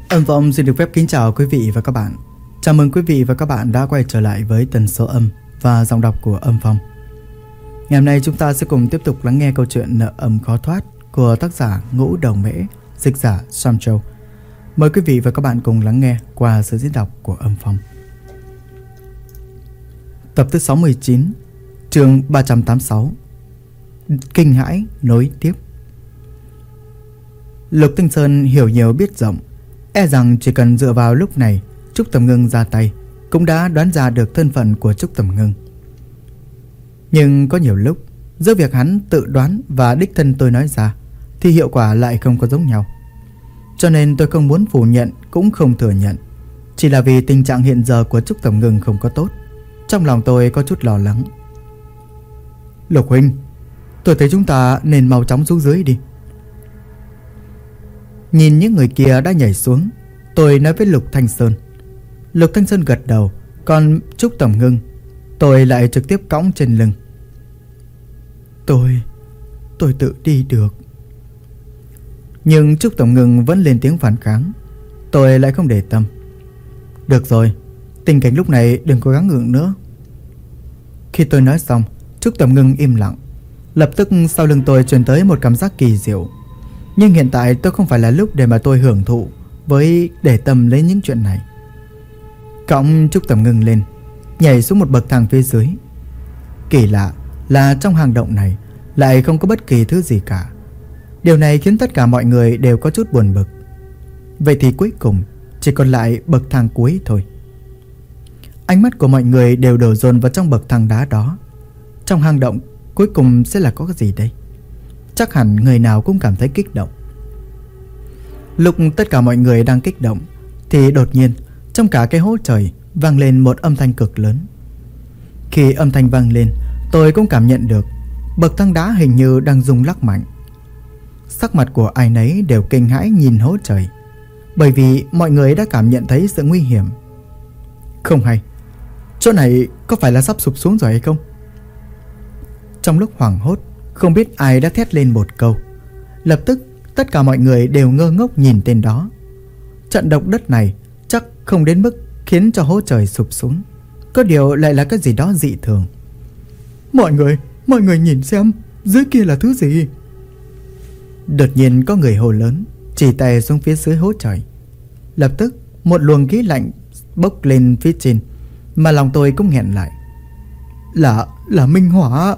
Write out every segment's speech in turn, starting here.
Âm Phong xin được phép kính chào quý vị và các bạn. Chào mừng quý vị và các bạn đã quay trở lại với tần số âm và giọng đọc của Âm Phong. Ngày hôm nay chúng ta sẽ cùng tiếp tục lắng nghe câu chuyện Nợ Âm Khó Thoát của tác giả Ngũ Đầu Mễ, dịch giả Sam Châu. Mời quý vị và các bạn cùng lắng nghe qua sự diễn đọc của Âm Phong. Tập thứ 69, chương 386. Kinh hãi nối tiếp. Lục Thanh Sơn hiểu nhiều biết rộng, e rằng chỉ cần dựa vào lúc này Trúc Tầm Ngưng ra tay cũng đã đoán ra được thân phận của Trúc Tầm Ngưng. Nhưng có nhiều lúc giữa việc hắn tự đoán và đích thân tôi nói ra thì hiệu quả lại không có giống nhau. Cho nên tôi không muốn phủ nhận cũng không thừa nhận. Chỉ là vì tình trạng hiện giờ của Trúc Tầm Ngưng không có tốt, trong lòng tôi có chút lo lắng. Lục huynh, tôi thấy chúng ta nên mau chóng xuống dưới đi. Nhìn những người kia đã nhảy xuống, tôi nói với Lục Thanh Sơn. Lục Thanh Sơn gật đầu, còn Trúc Tầm Ngưng tôi lại trực tiếp cõng trên lưng. Tôi tự đi được. Nhưng Trúc Tầm Ngưng vẫn lên tiếng phản kháng. Tôi lại không để tâm. Được rồi, tình cảnh lúc này đừng cố gắng ngượng nữa. Khi tôi nói xong, Trúc Tầm Ngưng im lặng. Lập tức sau lưng tôi truyền tới một cảm giác kỳ diệu. Nhưng hiện tại tôi không phải là lúc để mà tôi hưởng thụ với để tâm lấy những chuyện này. Cõng Trúc Tầm Ngưng lên, nhảy xuống một bậc thang phía dưới. Kỳ lạ là trong hang động này lại không có bất kỳ thứ gì cả. Điều này khiến tất cả mọi người đều có chút buồn bực. Vậy thì cuối cùng chỉ còn lại bậc thang cuối thôi. Ánh mắt của mọi người đều đổ dồn vào trong bậc thang đá đó. Trong hang động cuối cùng sẽ là có cái gì đây? Chắc hẳn người nào cũng cảm thấy kích động. Lúc tất cả mọi người đang kích động thì đột nhiên trong cả cái hố trời vang lên một âm thanh cực lớn. Khi âm thanh vang lên, tôi cũng cảm nhận được bậc thang đá hình như đang rung lắc mạnh. Sắc mặt của ai nấy đều kinh hãi nhìn hố trời, bởi vì mọi người đã cảm nhận thấy sự nguy hiểm. Không hay, chỗ này có phải là sắp sụp xuống rồi hay không? Trong lúc hoảng hốt, không biết ai đã thét lên một câu. Lập tức tất cả mọi người đều ngơ ngốc nhìn tên đó. Trận động đất này chắc không đến mức khiến cho hố trời sụp xuống, có điều lại là cái gì đó dị thường. Mọi người nhìn xem, dưới kia là thứ gì? Đột nhiên có người hô lớn, chỉ tay xuống phía dưới hố trời. Lập tức một luồng khí lạnh bốc lên phía trên, mà lòng tôi cũng nghẹn lại. Là minh hỏa.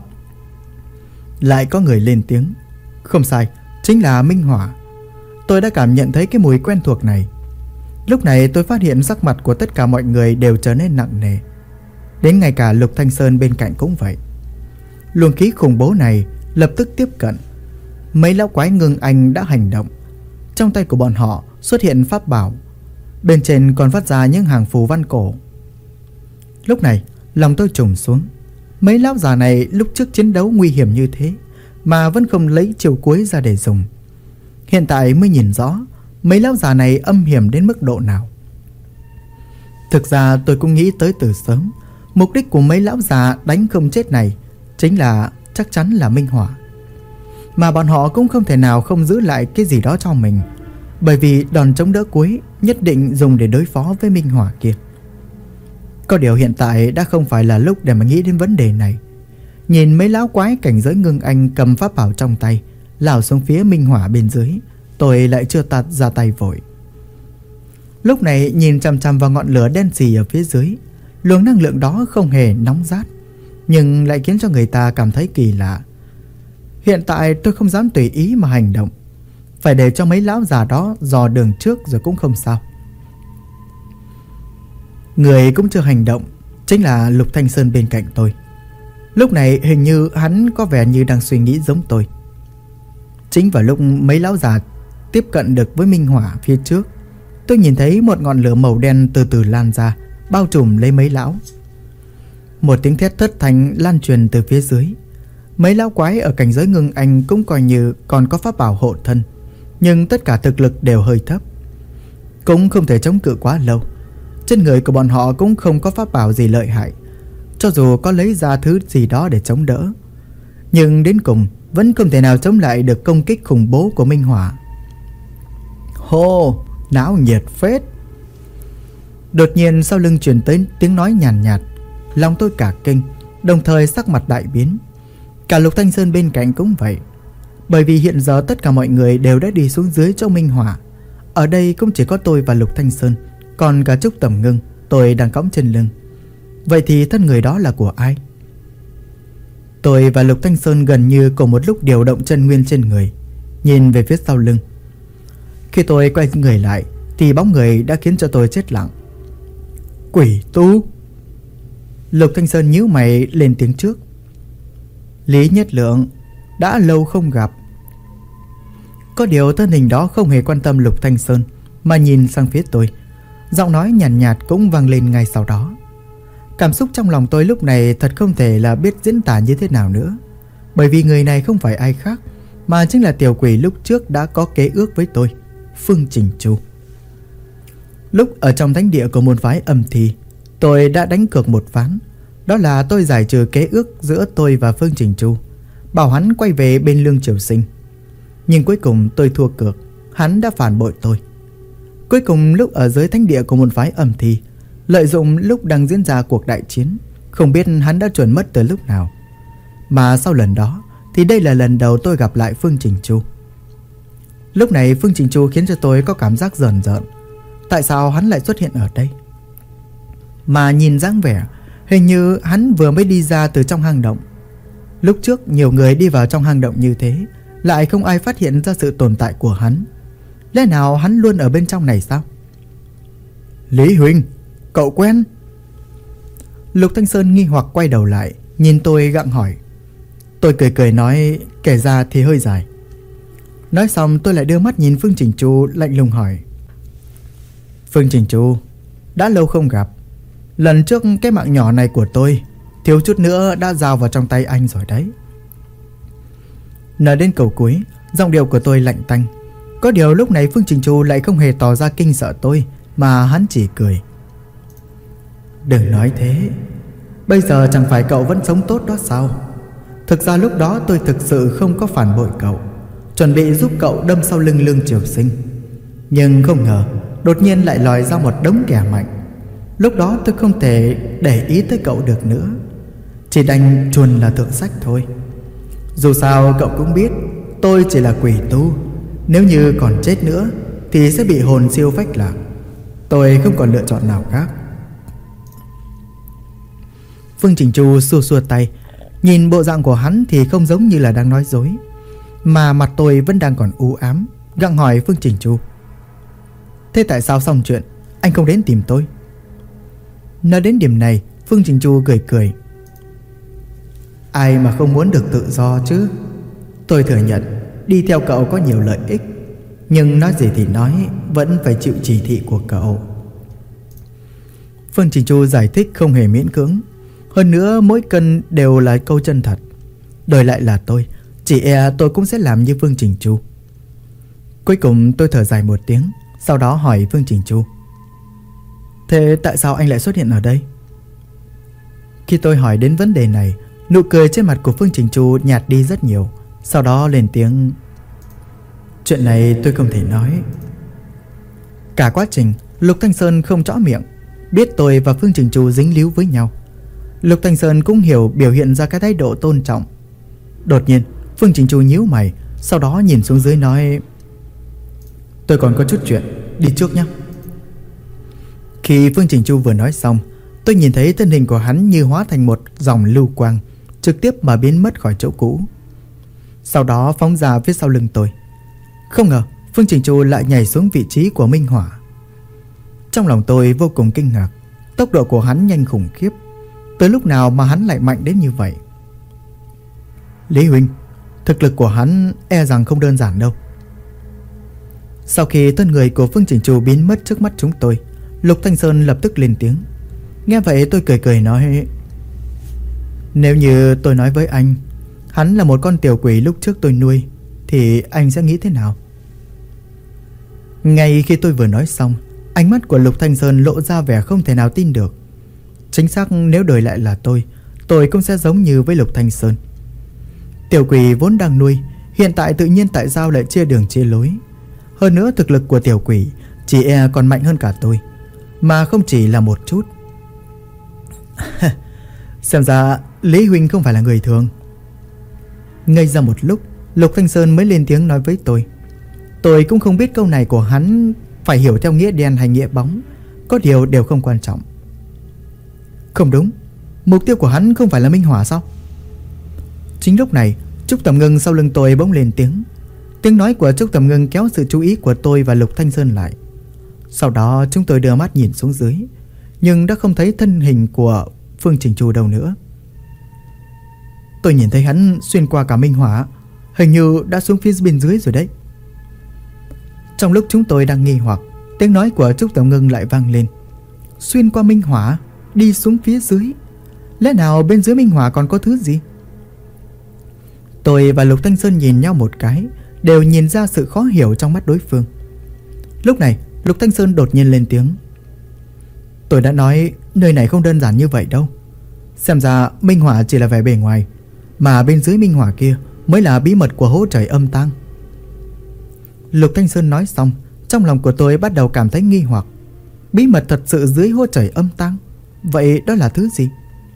Lại có người lên tiếng. Không sai, chính là minh hỏa. Tôi đã cảm nhận thấy cái mùi quen thuộc này. Lúc này tôi phát hiện sắc mặt của tất cả mọi người đều trở nên nặng nề. Đến ngay cả Lục Thanh Sơn bên cạnh cũng vậy. Luồng khí khủng bố này lập tức tiếp cận. Mấy lão quái ngưng anh đã hành động. Trong tay của bọn họ xuất hiện pháp bảo, bên trên còn phát ra những hàng phù văn cổ. Lúc này lòng tôi trùng xuống. Mấy lão già này lúc trước chiến đấu nguy hiểm như thế mà vẫn không lấy chiêu cuối ra để dùng. Hiện tại mới nhìn rõ mấy lão già này âm hiểm đến mức độ nào. Thực ra tôi cũng nghĩ tới từ sớm. Mục đích của mấy lão già đánh không chết này chính là chắc chắn là minh hỏa. Mà bọn họ cũng không thể nào không giữ lại cái gì đó cho mình, bởi vì đòn chống đỡ cuối nhất định dùng để đối phó với minh hỏa kia. Có điều hiện tại đã không phải là lúc để mà nghĩ đến vấn đề này. Nhìn mấy lão quái cảnh giới ngưng anh cầm pháp bảo trong tay lao xuống phía minh hỏa bên dưới, tôi lại chưa tạt ra tay vội. Lúc này nhìn chằm chằm vào ngọn lửa đen xì ở phía dưới, luồng năng lượng đó không hề nóng rát, nhưng lại khiến cho người ta cảm thấy kỳ lạ. Hiện tại tôi không dám tùy ý mà hành động, phải để cho mấy lão già đó dò đường trước rồi cũng không sao. Người cũng chưa hành động chính là Lục Thanh Sơn bên cạnh tôi. Lúc này hình như hắn có vẻ như đang suy nghĩ giống tôi. Chính vào lúc mấy lão già tiếp cận được với minh hỏa phía trước, tôi nhìn thấy một ngọn lửa màu đen từ từ lan ra, bao trùm lấy mấy lão. Một tiếng thét thất thanh lan truyền từ phía dưới. Mấy lão quái ở cảnh giới ngưng anh cũng coi như còn có pháp bảo hộ thân, nhưng tất cả thực lực đều hơi thấp, cũng không thể chống cự quá lâu. Trên người của bọn họ cũng không có pháp bảo gì lợi hại. Cho dù có lấy ra thứ gì đó để chống đỡ, nhưng đến cùng vẫn không thể nào chống lại được công kích khủng bố của minh hỏa. Hô, Náo nhiệt phết. Đột nhiên sau lưng truyền tới tiếng nói nhàn nhạt. Lòng tôi cả kinh, đồng thời sắc mặt đại biến. Cả Lục Thanh Sơn bên cạnh cũng vậy. Bởi vì hiện giờ tất cả mọi người đều đã đi xuống dưới chỗ Minh Hỏa. Ở đây cũng chỉ có tôi và Lục Thanh Sơn. Còn cả Trúc Tầm Ngưng tôi đang cõng trên lưng. Vậy thì thân người đó là của ai? Tôi và Lục Thanh Sơn gần như cùng một lúc điều động chân nguyên trên người, nhìn về phía sau lưng. Khi tôi quay người lại thì bóng người đã khiến cho tôi chết lặng. Quỷ tu. Lục Thanh Sơn nhíu mày lên tiếng trước. Lý Nhất Lượng, đã lâu không gặp. Có điều thân hình đó không hề quan tâm Lục Thanh Sơn, mà nhìn sang phía tôi. Giọng nói nhàn nhạt cũng vang lên ngay sau đó. Cảm xúc trong lòng tôi lúc này thật không thể là biết diễn tả như thế nào nữa. Bởi vì người này không phải ai khác, mà chính là tiểu quỷ lúc trước đã có kế ước với tôi, Phương Trình Chu. Lúc ở trong thánh địa của môn phái Âm Thi, tôi đã đánh cược một ván. Đó là tôi giải trừ kế ước giữa tôi và Phương Trình Chu, bảo hắn quay về bên Lương Triều Sinh. Nhưng cuối cùng tôi thua cược, hắn đã phản bội tôi. Cuối cùng lúc ở dưới thánh địa của môn phái Âm Thi, lợi dụng lúc đang diễn ra cuộc đại chiến, không biết hắn đã chuẩn mất từ lúc nào. Mà sau lần đó thì đây là lần đầu tôi gặp lại Phương Trình Chu. Lúc này Phương Trình Chu khiến cho tôi có cảm giác rờn rợn. Tại sao hắn lại xuất hiện ở đây? Mà nhìn dáng vẻ, hình như hắn vừa mới đi ra từ trong hang động. Lúc trước nhiều người đi vào trong hang động như thế, lại không ai phát hiện ra sự tồn tại của hắn. Lẽ nào hắn luôn ở bên trong này sao? Lý Huynh, cậu quen? Lục Thanh Sơn nghi hoặc quay đầu lại, nhìn tôi gặng hỏi. Tôi cười cười nói, kể ra thì hơi dài. Nói xong tôi lại đưa mắt nhìn Phương Trình Chu, lạnh lùng hỏi. Phương Trình Chu, đã lâu không gặp. Lần trước cái mạng nhỏ này của tôi thiếu chút nữa đã giao vào trong tay anh rồi đấy. Nói đến câu cuối, giọng điệu của tôi lạnh tanh. Có điều lúc này Phương Trình Chu lại không hề tỏ ra kinh sợ tôi, mà hắn chỉ cười. Đừng nói thế. Bây giờ chẳng phải cậu vẫn sống tốt đó sao? Thực ra lúc đó tôi thực sự không có phản bội cậu, chuẩn bị giúp cậu đâm sau lưng Lương Triều Sinh. Nhưng không ngờ đột nhiên lại lòi ra một đống kẻ mạnh. Lúc đó tôi không thể để ý tới cậu được nữa, chỉ đành chuồn là thượng sách thôi. Dù sao cậu cũng biết tôi chỉ là quỷ tu, nếu như còn chết nữa thì sẽ bị hồn siêu phách lạc. Tôi không còn lựa chọn nào khác. Phương Trình Chu xua xua tay. Nhìn bộ dạng của hắn thì không giống như là đang nói dối, mà mặt tôi vẫn đang còn u ám, gặng hỏi Phương Trình Chu. Thế tại sao xong chuyện anh không đến tìm tôi? Nói đến điểm này, Phương Trình Chu cười cười. Ai mà không muốn được tự do chứ? Tôi thừa nhận đi theo cậu có nhiều lợi ích, nhưng nói gì thì nói, vẫn phải chịu chỉ thị của cậu. Phương Trình Chu giải thích không hề miễn cưỡng. Hơn nữa mỗi cân đều là câu chân thật. Đổi lại là tôi, chỉ e tôi cũng sẽ làm như Phương Trình Chu. Cuối cùng tôi thở dài một tiếng, sau đó hỏi Phương Trình Chu. Thế tại sao anh lại xuất hiện ở đây? Khi tôi hỏi đến vấn đề này, nụ cười trên mặt của Phương Trình Chu nhạt đi rất nhiều. Sau đó lên tiếng. Chuyện này tôi không thể nói. Cả quá trình Lục Thanh Sơn không rõ miệng, biết tôi và Phương Trình Chu dính líu với nhau. Lục Thanh Sơn cũng hiểu, biểu hiện ra cái thái độ tôn trọng. Đột nhiên Phương Trình Chu nhíu mày, sau đó nhìn xuống dưới nói. Tôi còn có chút chuyện, đi trước nhé. Khi Phương Trình Chu vừa nói xong, tôi nhìn thấy thân hình của hắn như hóa thành một dòng lưu quang, trực tiếp mà biến mất khỏi chỗ cũ. Sau đó phóng ra phía sau lưng tôi. Không ngờ Phương Trình Chu lại nhảy xuống vị trí của Minh Hỏa. Trong lòng tôi vô cùng kinh ngạc. Tốc độ của hắn nhanh khủng khiếp. Tới lúc nào mà hắn lại mạnh đến như vậy? Lý Huynh, thực lực của hắn e rằng không đơn giản đâu. Sau khi thân người của Phương Trình Chu biến mất trước mắt chúng tôi, Lục Thanh Sơn lập tức lên tiếng. Nghe vậy tôi cười cười nói. Nếu như tôi nói với anh hắn là một con tiểu quỷ lúc trước tôi nuôi, thì anh sẽ nghĩ thế nào? Ngay khi tôi vừa nói xong, ánh mắt của Lục Thanh Sơn lộ ra vẻ không thể nào tin được. Chính xác, nếu đổi lại là tôi cũng sẽ giống như với Lục Thanh Sơn. Tiểu quỷ vốn đang nuôi, hiện tại tự nhiên tại sao lại chia đường chia lối? Hơn nữa thực lực của tiểu quỷ chỉ e còn mạnh hơn cả tôi, mà không chỉ là một chút. Xem ra Lý huynh không phải là người thường. Ngây ra một lúc, Lục Thanh Sơn mới lên tiếng nói với tôi. Tôi cũng không biết câu này của hắn phải hiểu theo nghĩa đen hay nghĩa bóng, có điều đều không quan trọng. Không đúng, mục tiêu của hắn không phải là Minh Hỏa sao? Chính lúc này, Trúc Tầm Ngưng sau lưng tôi bỗng lên tiếng. Tiếng nói của Trúc Tầm Ngưng kéo sự chú ý của tôi và Lục Thanh Sơn lại. Sau đó chúng tôi đưa mắt nhìn xuống dưới, nhưng đã không thấy thân hình của Phương Trình Chu đâu nữa. Tôi nhìn thấy hắn xuyên qua cả Minh Hỏa, hình như đã xuống phía bên dưới rồi đấy. Trong lúc chúng tôi đang nghi hoặc, tiếng nói của Trúc Tầm Ngưng lại vang lên. Xuyên qua Minh Hỏa, đi xuống phía dưới. Lẽ nào bên dưới Minh Hỏa còn có thứ gì? Tôi và Lục Thanh Sơn nhìn nhau một cái, đều nhìn ra sự khó hiểu trong mắt đối phương. Lúc này Lục Thanh Sơn đột nhiên lên tiếng. Tôi đã nói nơi này không đơn giản như vậy đâu. Xem ra Minh Hỏa chỉ là vẻ bề ngoài, mà bên dưới Minh Hỏa kia mới là bí mật của hố trời âm tang. Lục Thanh Sơn nói xong, trong lòng của tôi bắt đầu cảm thấy nghi hoặc. Bí mật thật sự dưới hố trời âm tang, vậy đó là thứ gì?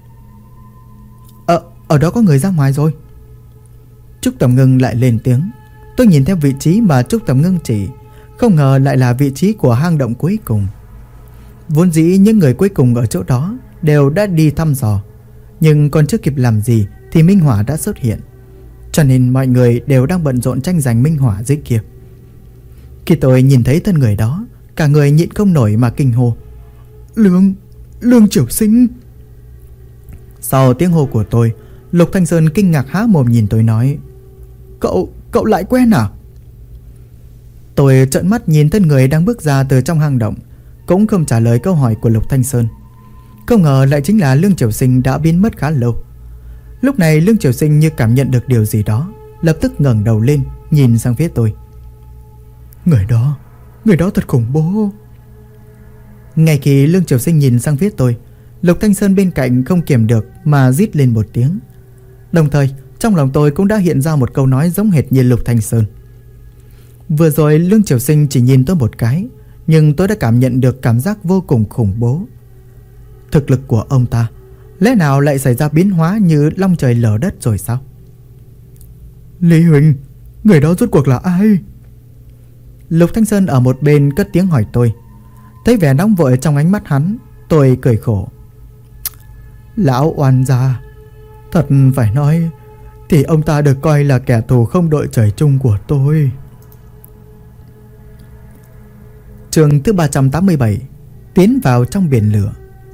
Ở đó có người ra ngoài rồi. Trúc Tầm Ngưng lại lên tiếng. Tôi nhìn theo vị trí mà Trúc Tầm Ngưng chỉ, không ngờ lại là vị trí của hang động cuối cùng. Vốn dĩ những người cuối cùng ở chỗ đó đều đã đi thăm dò, nhưng còn chưa kịp làm gì thì Minh Hỏa đã xuất hiện, cho nên mọi người đều đang bận rộn tranh giành Minh Hỏa dưới kia. Khi tôi nhìn thấy thân người đó, cả người nhịn không nổi mà kinh hô. Lương Triều Sinh. Sau tiếng hô của tôi, Lục Thanh Sơn kinh ngạc há mồm nhìn tôi nói. Cậu lại quen à? Tôi trợn mắt nhìn thân người đang bước ra từ trong hang động, cũng không trả lời câu hỏi của Lục Thanh Sơn. Không ngờ lại chính là Lương Triều Sinh đã biến mất khá lâu. Lúc này Lương Triều Sinh như cảm nhận được điều gì đó, lập tức ngẩng đầu lên nhìn sang phía tôi. Người đó thật khủng bố. Ngay khi Lương Triều Sinh nhìn sang phía tôi, Lục Thanh Sơn bên cạnh không kiềm được mà rít lên một tiếng. Đồng thời trong lòng tôi cũng đã hiện ra một câu nói giống hệt như Lục Thanh Sơn. Vừa rồi Lương Triều Sinh chỉ nhìn tôi một cái, nhưng tôi đã cảm nhận được cảm giác vô cùng khủng bố. Thực lực của ông ta lẽ nào lại xảy ra biến hóa như long trời lở đất rồi sao? Lý huynh, người đó rốt cuộc là ai? Lục Thanh Sơn ở một bên cất tiếng hỏi tôi. Thấy vẻ nóng vội trong ánh mắt hắn, tôi cười khổ. Lão oan gia, thật phải nói thì ông ta được coi là kẻ thù không đội trời chung của tôi. Chương thứ 387, tiến vào trong biển lửa.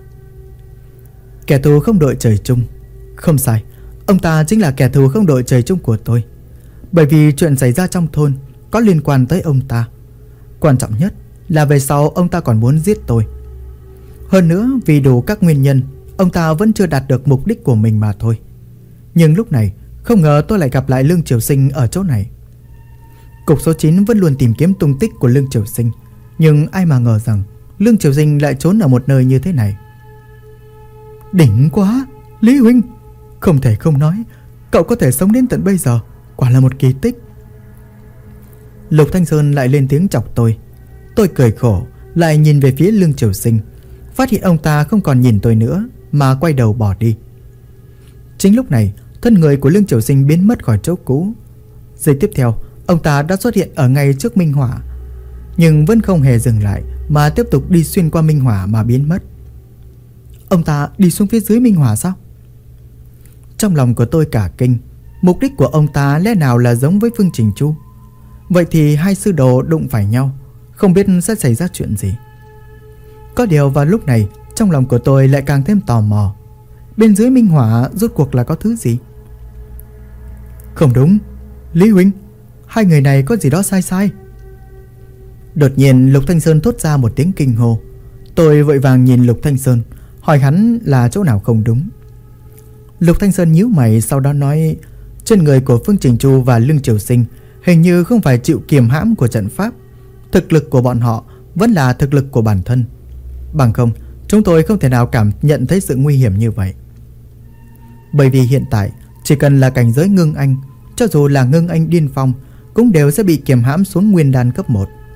Kẻ thù không đội trời chung. Không sai, ông ta chính là kẻ thù không đội trời chung của tôi. Bởi vì chuyện xảy ra trong thôn có liên quan tới ông ta. Quan trọng nhất là về sau ông ta còn muốn giết tôi. Hơn nữa vì đủ các nguyên nhân, ông ta vẫn chưa đạt được mục đích của mình mà thôi. Nhưng lúc này không ngờ tôi lại gặp lại Lương Triều Sinh ở chỗ này. Cục số 9 vẫn luôn tìm kiếm tung tích của Lương Triều Sinh, nhưng ai mà ngờ rằng Lương Triều Sinh lại trốn ở một nơi như thế này. Đỉnh quá, Lý huynh, không thể không nói, cậu có thể sống đến tận bây giờ, quả là một kỳ tích. Lục Thanh Sơn lại lên tiếng chọc tôi. Tôi cười khổ, lại nhìn về phía Lương Triều Sinh, phát hiện ông ta không còn nhìn tôi nữa mà quay đầu bỏ đi. Chính lúc này, thân người của Lương Triều Sinh biến mất khỏi chỗ cũ. Giây tiếp theo, ông ta đã xuất hiện ở ngay trước Minh Hỏa, nhưng vẫn không hề dừng lại mà tiếp tục đi xuyên qua Minh Hỏa mà biến mất. Ông ta đi xuống phía dưới Minh Hỏa sao? Trong lòng của tôi cả kinh. Mục đích của ông ta lẽ nào là giống với Phương Trình Chu? Vậy thì hai sư đồ đụng phải nhau, không biết sẽ xảy ra chuyện gì. Có điều vào lúc này, trong lòng của tôi lại càng thêm tò mò. Bên dưới Minh Hỏa rốt cuộc là có thứ gì? Không đúng, Lý huynh, hai người này có gì đó sai sai. Đột nhiên Lục Thanh Sơn thốt ra một tiếng kinh hô. Tôi vội vàng nhìn Lục Thanh Sơn, hỏi hắn là chỗ nào không đúng. Lục Thanh Sơn nhíu mày, sau đó nói, trên người của Phương Trình Chu và Lương Triều Sinh hình như không phải chịu kiềm hãm của trận pháp. Thực lực của bọn họ vẫn là thực lực của bản thân, bằng không chúng tôi không thể nào cảm nhận thấy sự nguy hiểm như vậy. Bởi vì hiện tại chỉ cần là cảnh giới ngưng anh, cho dù là ngưng anh điên phong, cũng đều sẽ bị kiềm hãm xuống nguyên đan cấp 1.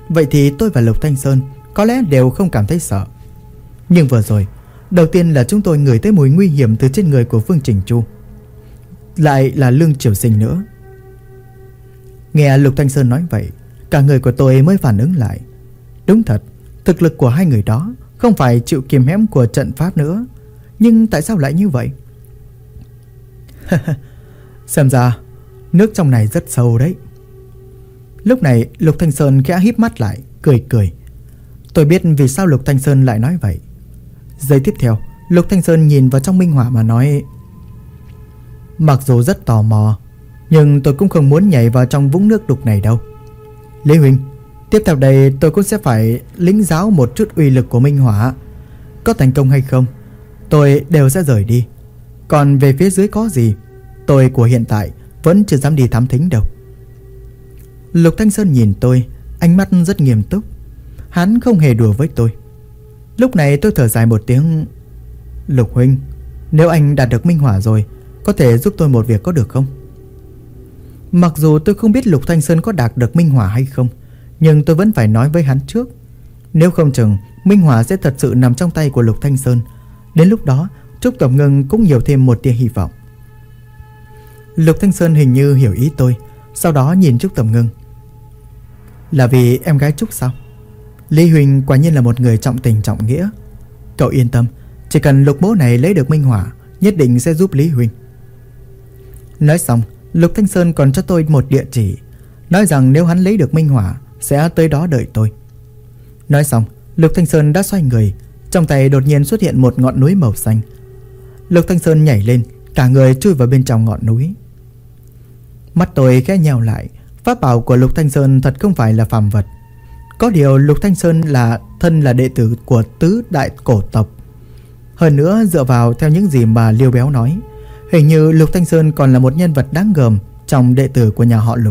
vậy thì tôi và Lục Thanh Sơn có lẽ đều không cảm thấy sợ. Nhưng vừa rồi, đầu tiên là chúng tôi ngửi thấy mùi nguy hiểm từ trên người của Phương Chỉnh Chu, lại là Lương Triều Sinh nữa. Nghe Lục Thanh Sơn nói vậy, cả người của tôi mới phản ứng lại. Đúng thật, thực lực của hai người đó không phải chịu kiềm hãm của trận pháp nữa. Nhưng tại sao lại như vậy? Xem ra nước trong này rất sâu đấy. Lúc này Lục Thanh Sơn khẽ híp mắt lại, cười cười. Tôi biết vì sao Lục Thanh Sơn lại nói vậy. Giây tiếp theo, Lục Thanh Sơn nhìn vào trong minh hỏa mà nói: mặc dù rất tò mò, nhưng tôi cũng không muốn nhảy vào trong vũng nước đục này đâu. Lý huynh, tiếp theo đây tôi cũng sẽ phải lĩnh giáo một chút uy lực của minh hỏa. Có thành công hay không, tôi đều sẽ rời đi. Còn về phía dưới có gì, tôi của hiện tại vẫn chưa dám đi thám thính đâu. Lục Thanh Sơn nhìn tôi, ánh mắt rất nghiêm túc. Hắn không hề đùa với tôi. Lúc này tôi thở dài một tiếng. Lục huynh, nếu anh đạt được minh hỏa rồi, có thể giúp tôi một việc có được không? Mặc dù tôi không biết Lục Thanh Sơn có đạt được minh hỏa hay không, nhưng tôi vẫn phải nói với hắn trước. Nếu không chừng minh hỏa sẽ thật sự nằm trong tay của Lục Thanh Sơn. Đến lúc đó Trúc Tổng Ngưng cũng nhiều thêm một tia hy vọng. Lục Thanh Sơn hình như hiểu ý tôi, sau đó nhìn Trúc Tổng Ngưng. Là vì em gái Trúc sao? Lý huynh quả nhiên là một người trọng tình trọng nghĩa. Cậu yên tâm, chỉ cần Lục mỗ này lấy được minh hỏa, nhất định sẽ giúp Lý huynh. Nói xong, Lục Thanh Sơn còn cho tôi một địa chỉ, nói rằng nếu hắn lấy được minh hỏa sẽ tới đó đợi tôi. Nói xong, Lục Thanh Sơn đã xoay người, trong tay đột nhiên xuất hiện một ngọn núi màu xanh. Lục Thanh Sơn nhảy lên, cả người chui vào bên trong ngọn núi. Mắt tôi khẽ nheo lại. Pháp bảo của Lục Thanh Sơn thật không phải là phàm vật. Có điều Lục Thanh Sơn là đệ tử của tứ đại cổ tộc. Hơn nữa, dựa vào theo những gì mà Liêu Béo nói, hình như Lục Thanh Sơn còn là một nhân vật đáng gờm trong đệ tử của nhà họ Lục.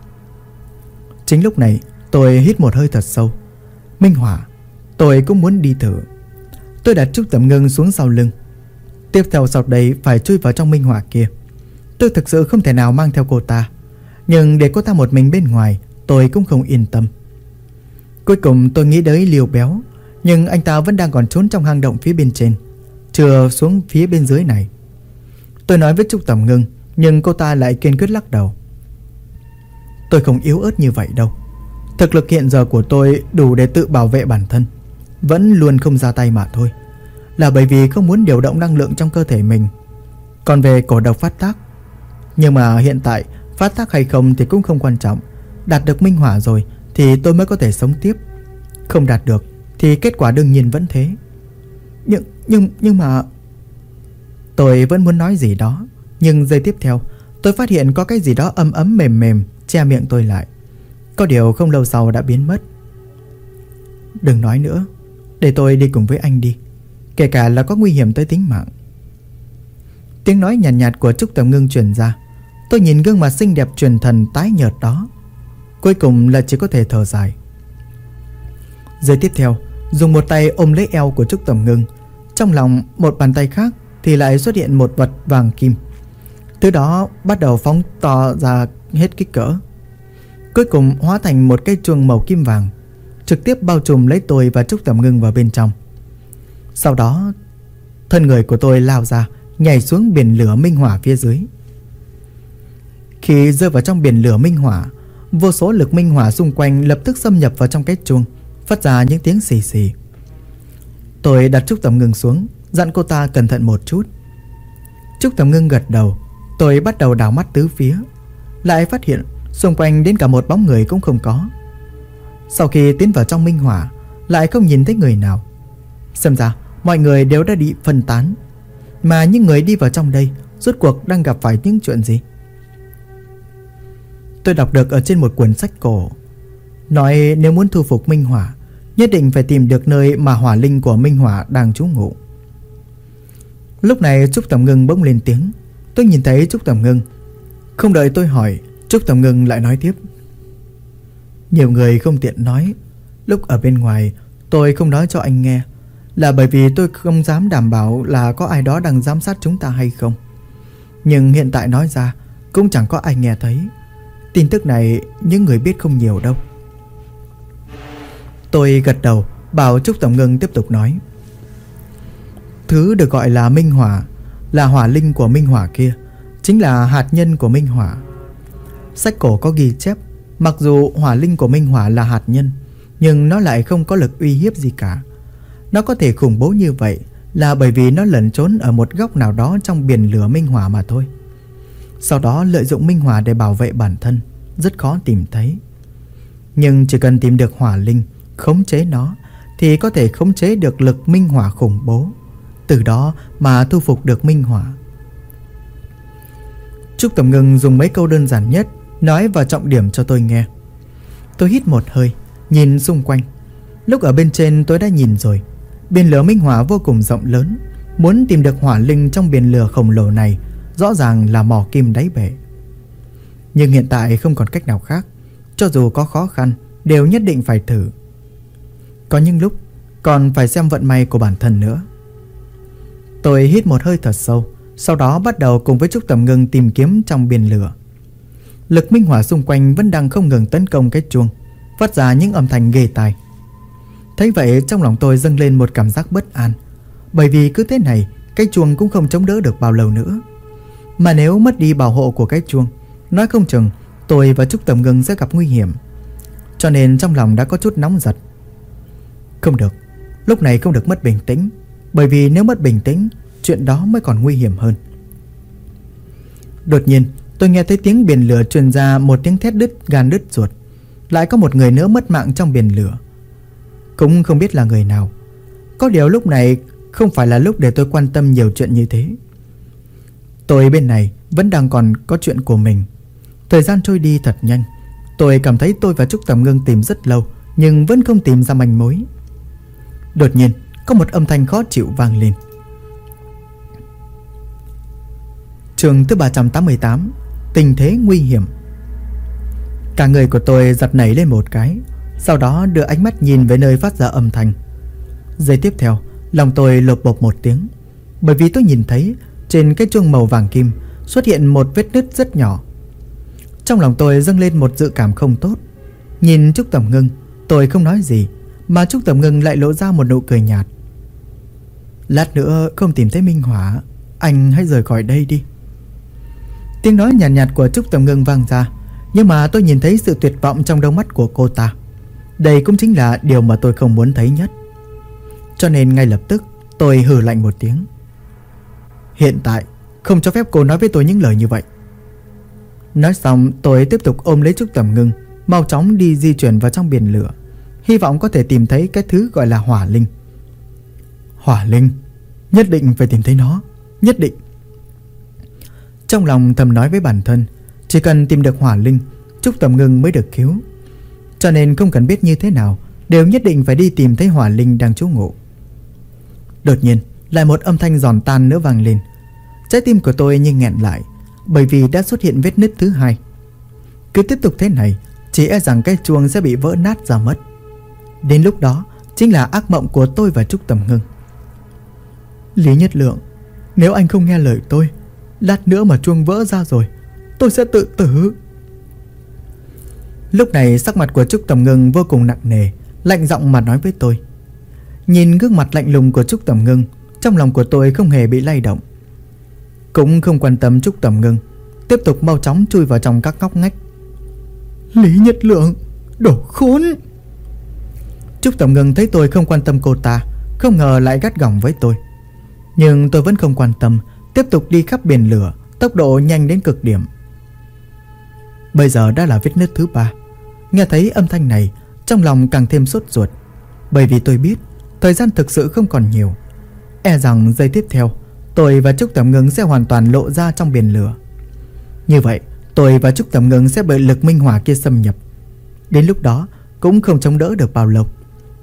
Chính lúc này tôi hít một hơi thật sâu. Minh hỏa, tôi cũng muốn đi thử. Tôi đặt Trúc Tẩm Ngưng xuống sau lưng. Tiếp theo sau đây phải chui vào trong minh hỏa kia. Tôi thực sự không thể nào mang theo cô ta, nhưng để cô ta một mình bên ngoài, tôi cũng không yên tâm. Cuối cùng tôi nghĩ tới Liêu Béo, nhưng anh ta vẫn đang còn trốn trong hang động phía bên trên, chưa xuống phía bên dưới này. Tôi nói với Trúc Tẩm Ngưng, nhưng cô ta lại kiên quyết lắc đầu. Tôi không yếu ớt như vậy đâu. Thực lực hiện giờ của tôi đủ để tự bảo vệ bản thân, vẫn luôn không ra tay mà thôi. Là bởi vì không muốn điều động năng lượng trong cơ thể mình. Còn về cổ độc phát tác, nhưng mà hiện tại phát tác hay không thì cũng không quan trọng. Đạt được minh hỏa rồi thì tôi mới có thể sống tiếp. Không đạt được thì kết quả đương nhiên vẫn thế. Nhưng mà tôi vẫn muốn nói gì đó. Nhưng giây tiếp theo tôi phát hiện có cái gì đó ấm ấm mềm mềm che miệng tôi lại. Có điều không lâu sau đã biến mất. Đừng nói nữa, để tôi đi cùng với anh đi, kể cả là có nguy hiểm tới tính mạng. Tiếng nói nhàn nhạt của Trúc Tầm Ngưng truyền ra. Tôi nhìn gương mặt xinh đẹp truyền thần tái nhợt đó, cuối cùng là chỉ có thể thở dài. Giây tiếp theo, dùng một tay ôm lấy eo của Trúc Tầm Ngưng, trong lòng một bàn tay khác thì lại xuất hiện một vật vàng kim. Từ đó bắt đầu phóng to ra hết kích cỡ, cuối cùng hóa thành một cái chuông màu kim vàng, trực tiếp bao trùm lấy tôi và Trúc Tầm Ngưng vào bên trong. Sau đó thân người của tôi lao ra, nhảy xuống biển lửa minh hỏa phía dưới. Khi rơi vào trong biển lửa minh hỏa, vô số lực minh hỏa xung quanh lập tức xâm nhập vào trong cái chuông, phát ra những tiếng xì xì. Tôi đặt Trúc Tầm Ngưng xuống, dặn cô ta cẩn thận một chút. Trúc Tầm Ngưng gật đầu. Tôi bắt đầu đảo mắt tứ phía, lại phát hiện xung quanh đến cả một bóng người cũng không có. Sau khi tiến vào trong minh hỏa, lại không nhìn thấy người nào. Xem ra mọi người đều đã bị phân tán. Mà những người đi vào trong đây rốt cuộc đang gặp phải những chuyện gì? Tôi đọc được ở trên một cuốn sách cổ, nói nếu muốn thu phục minh hỏa, nhất định phải tìm được nơi mà hỏa linh của minh hỏa đang trú ngụ. Lúc này Trúc Tầm Ngưng bỗng lên tiếng. Tôi nhìn thấy Trúc Tầm Ngưng, không đợi tôi hỏi, Trúc Tầm Ngưng lại nói tiếp. Nhiều người không tiện nói. Lúc ở bên ngoài tôi không nói cho anh nghe, là bởi vì tôi không dám đảm bảo là có ai đó đang giám sát chúng ta hay không. Nhưng hiện tại nói ra cũng chẳng có ai nghe thấy. Tin tức này những người biết không nhiều đâu. Tôi gật đầu, bảo Trúc Tầm Ngưng tiếp tục nói. Thứ được gọi là minh hỏa, là hỏa linh của minh hỏa kia, chính là hạt nhân của minh hỏa. Sách cổ có ghi chép, mặc dù hỏa linh của minh hỏa là hạt nhân, nhưng nó lại không có lực uy hiếp gì cả. Nó có thể khủng bố như vậy là bởi vì nó lẩn trốn ở một góc nào đó trong biển lửa minh hỏa mà thôi. Sau đó lợi dụng minh hỏa để bảo vệ bản thân, rất khó tìm thấy. Nhưng chỉ cần tìm được hỏa linh, khống chế nó, thì có thể khống chế được lực minh hỏa khủng bố, từ đó mà thu phục được minh hỏa. Trúc Tầm Ngưng dùng mấy câu đơn giản nhất nói vào trọng điểm cho tôi nghe. Tôi hít một hơi, nhìn xung quanh. Lúc ở bên trên tôi đã nhìn rồi, biển lửa minh hỏa vô cùng rộng lớn. Muốn tìm được hỏa linh trong biển lửa khổng lồ này rõ ràng là mò kim đáy bể. Nhưng hiện tại không còn cách nào khác, cho dù có khó khăn đều nhất định phải thử. Có những lúc còn phải xem vận may của bản thân nữa. Tôi hít một hơi thật sâu, sau đó bắt đầu cùng với Trúc Tầm Ngưng tìm kiếm trong biển lửa. Lực minh hỏa xung quanh vẫn đang không ngừng tấn công cái chuông, phát ra những âm thanh ghê tai. Thấy vậy trong lòng tôi dâng lên một cảm giác bất an, bởi vì cứ thế này cái chuông cũng không chống đỡ được bao lâu nữa. Mà nếu mất đi bảo hộ của cái chuông, nói không chừng tôi và Trúc Tầm Ngưng sẽ gặp nguy hiểm. Cho nên trong lòng đã có chút nóng giật. Không được, lúc này không được mất bình tĩnh, bởi vì nếu mất bình tĩnh, chuyện đó mới còn nguy hiểm hơn. Đột nhiên tôi nghe thấy tiếng biển lửa truyền ra một tiếng thét đứt gan đứt ruột. Lại có một người nữa mất mạng trong biển lửa. Cũng không biết là người nào. Có điều lúc này không phải là lúc để tôi quan tâm nhiều chuyện như thế. Tôi bên này vẫn đang còn có chuyện của mình. Thời gian trôi đi thật nhanh. Tôi cảm thấy tôi và Trúc Tầm Ngưng tìm rất lâu, nhưng vẫn không tìm ra manh mối. Đột nhiên có một âm thanh khó chịu vang lên. Chương thứ 388, tình thế nguy hiểm. Cả người của tôi giật nảy lên một cái, sau đó đưa ánh mắt nhìn về nơi phát ra âm thanh. Giây tiếp theo, lòng tôi lột bột một tiếng, bởi vì tôi nhìn thấy trên cái chuông màu vàng kim xuất hiện một vết nứt rất nhỏ. Trong lòng tôi dâng lên một dự cảm không tốt. Nhìn Trúc Tầm Ngưng, tôi không nói gì, mà Trúc Tầm Ngưng lại lộ ra một nụ cười nhạt. Lát nữa không tìm thấy minh hỏa, anh hãy rời khỏi đây đi. Tiếng nói nhàn nhạt của Trúc Tầm Ngưng vang ra, nhưng mà tôi nhìn thấy sự tuyệt vọng trong đôi mắt của cô ta. Đây cũng chính là điều mà tôi không muốn thấy nhất. Cho nên ngay lập tức tôi hừ lạnh một tiếng. Hiện tại không cho phép cô nói với tôi những lời như vậy. Nói xong tôi tiếp tục ôm lấy Trúc Tầm Ngưng, mau chóng đi di chuyển vào trong biển lửa, hy vọng có thể tìm thấy cái thứ gọi là hỏa linh. Hỏa linh, nhất định phải tìm thấy nó, nhất định. Trong lòng thầm nói với bản thân, chỉ cần tìm được hỏa linh, Trúc Tầm Ngưng mới được cứu. Cho nên không cần biết như thế nào, đều nhất định phải đi tìm thấy hỏa linh đang trú ngụ. Đột nhiên lại một âm thanh giòn tan nữa vang lên. Trái tim của tôi như nghẹn lại, bởi vì đã xuất hiện vết nứt thứ hai. Cứ tiếp tục thế này, chỉ e rằng cái chuông sẽ bị vỡ nát ra mất. Đến lúc đó chính là ác mộng của tôi và Trúc Tầm Ngưng. Lý Nhất Lượng, nếu anh không nghe lời tôi, lát nữa mà chuông vỡ ra rồi, tôi sẽ tự tử. Lúc này sắc mặt của Trúc Tầm Ngưng vô cùng nặng nề, lạnh giọng mà nói với tôi. Nhìn gương mặt lạnh lùng của Trúc Tầm Ngưng, trong lòng của tôi không hề bị lay động. Cũng không quan tâm Trúc Tầm Ngưng, tiếp tục mau chóng chui vào trong các ngóc ngách. Lý Nhất Lượng, đồ khốn! Trúc Tầm Ngưng thấy tôi không quan tâm cô ta, không ngờ lại gắt gỏng với tôi. Nhưng tôi vẫn không quan tâm, tiếp tục đi khắp biển lửa, tốc độ nhanh đến cực điểm. Bây giờ đã là vết nứt thứ 3. Nghe thấy âm thanh này, trong lòng càng thêm sốt ruột, bởi vì tôi biết thời gian thực sự không còn nhiều. E rằng giây tiếp theo tôi và Trúc Tầm Ngưng sẽ hoàn toàn lộ ra trong biển lửa. Như vậy tôi và Trúc Tầm Ngưng sẽ bị lực minh hỏa kia xâm nhập. Đến lúc đó cũng không chống đỡ được bao lâu.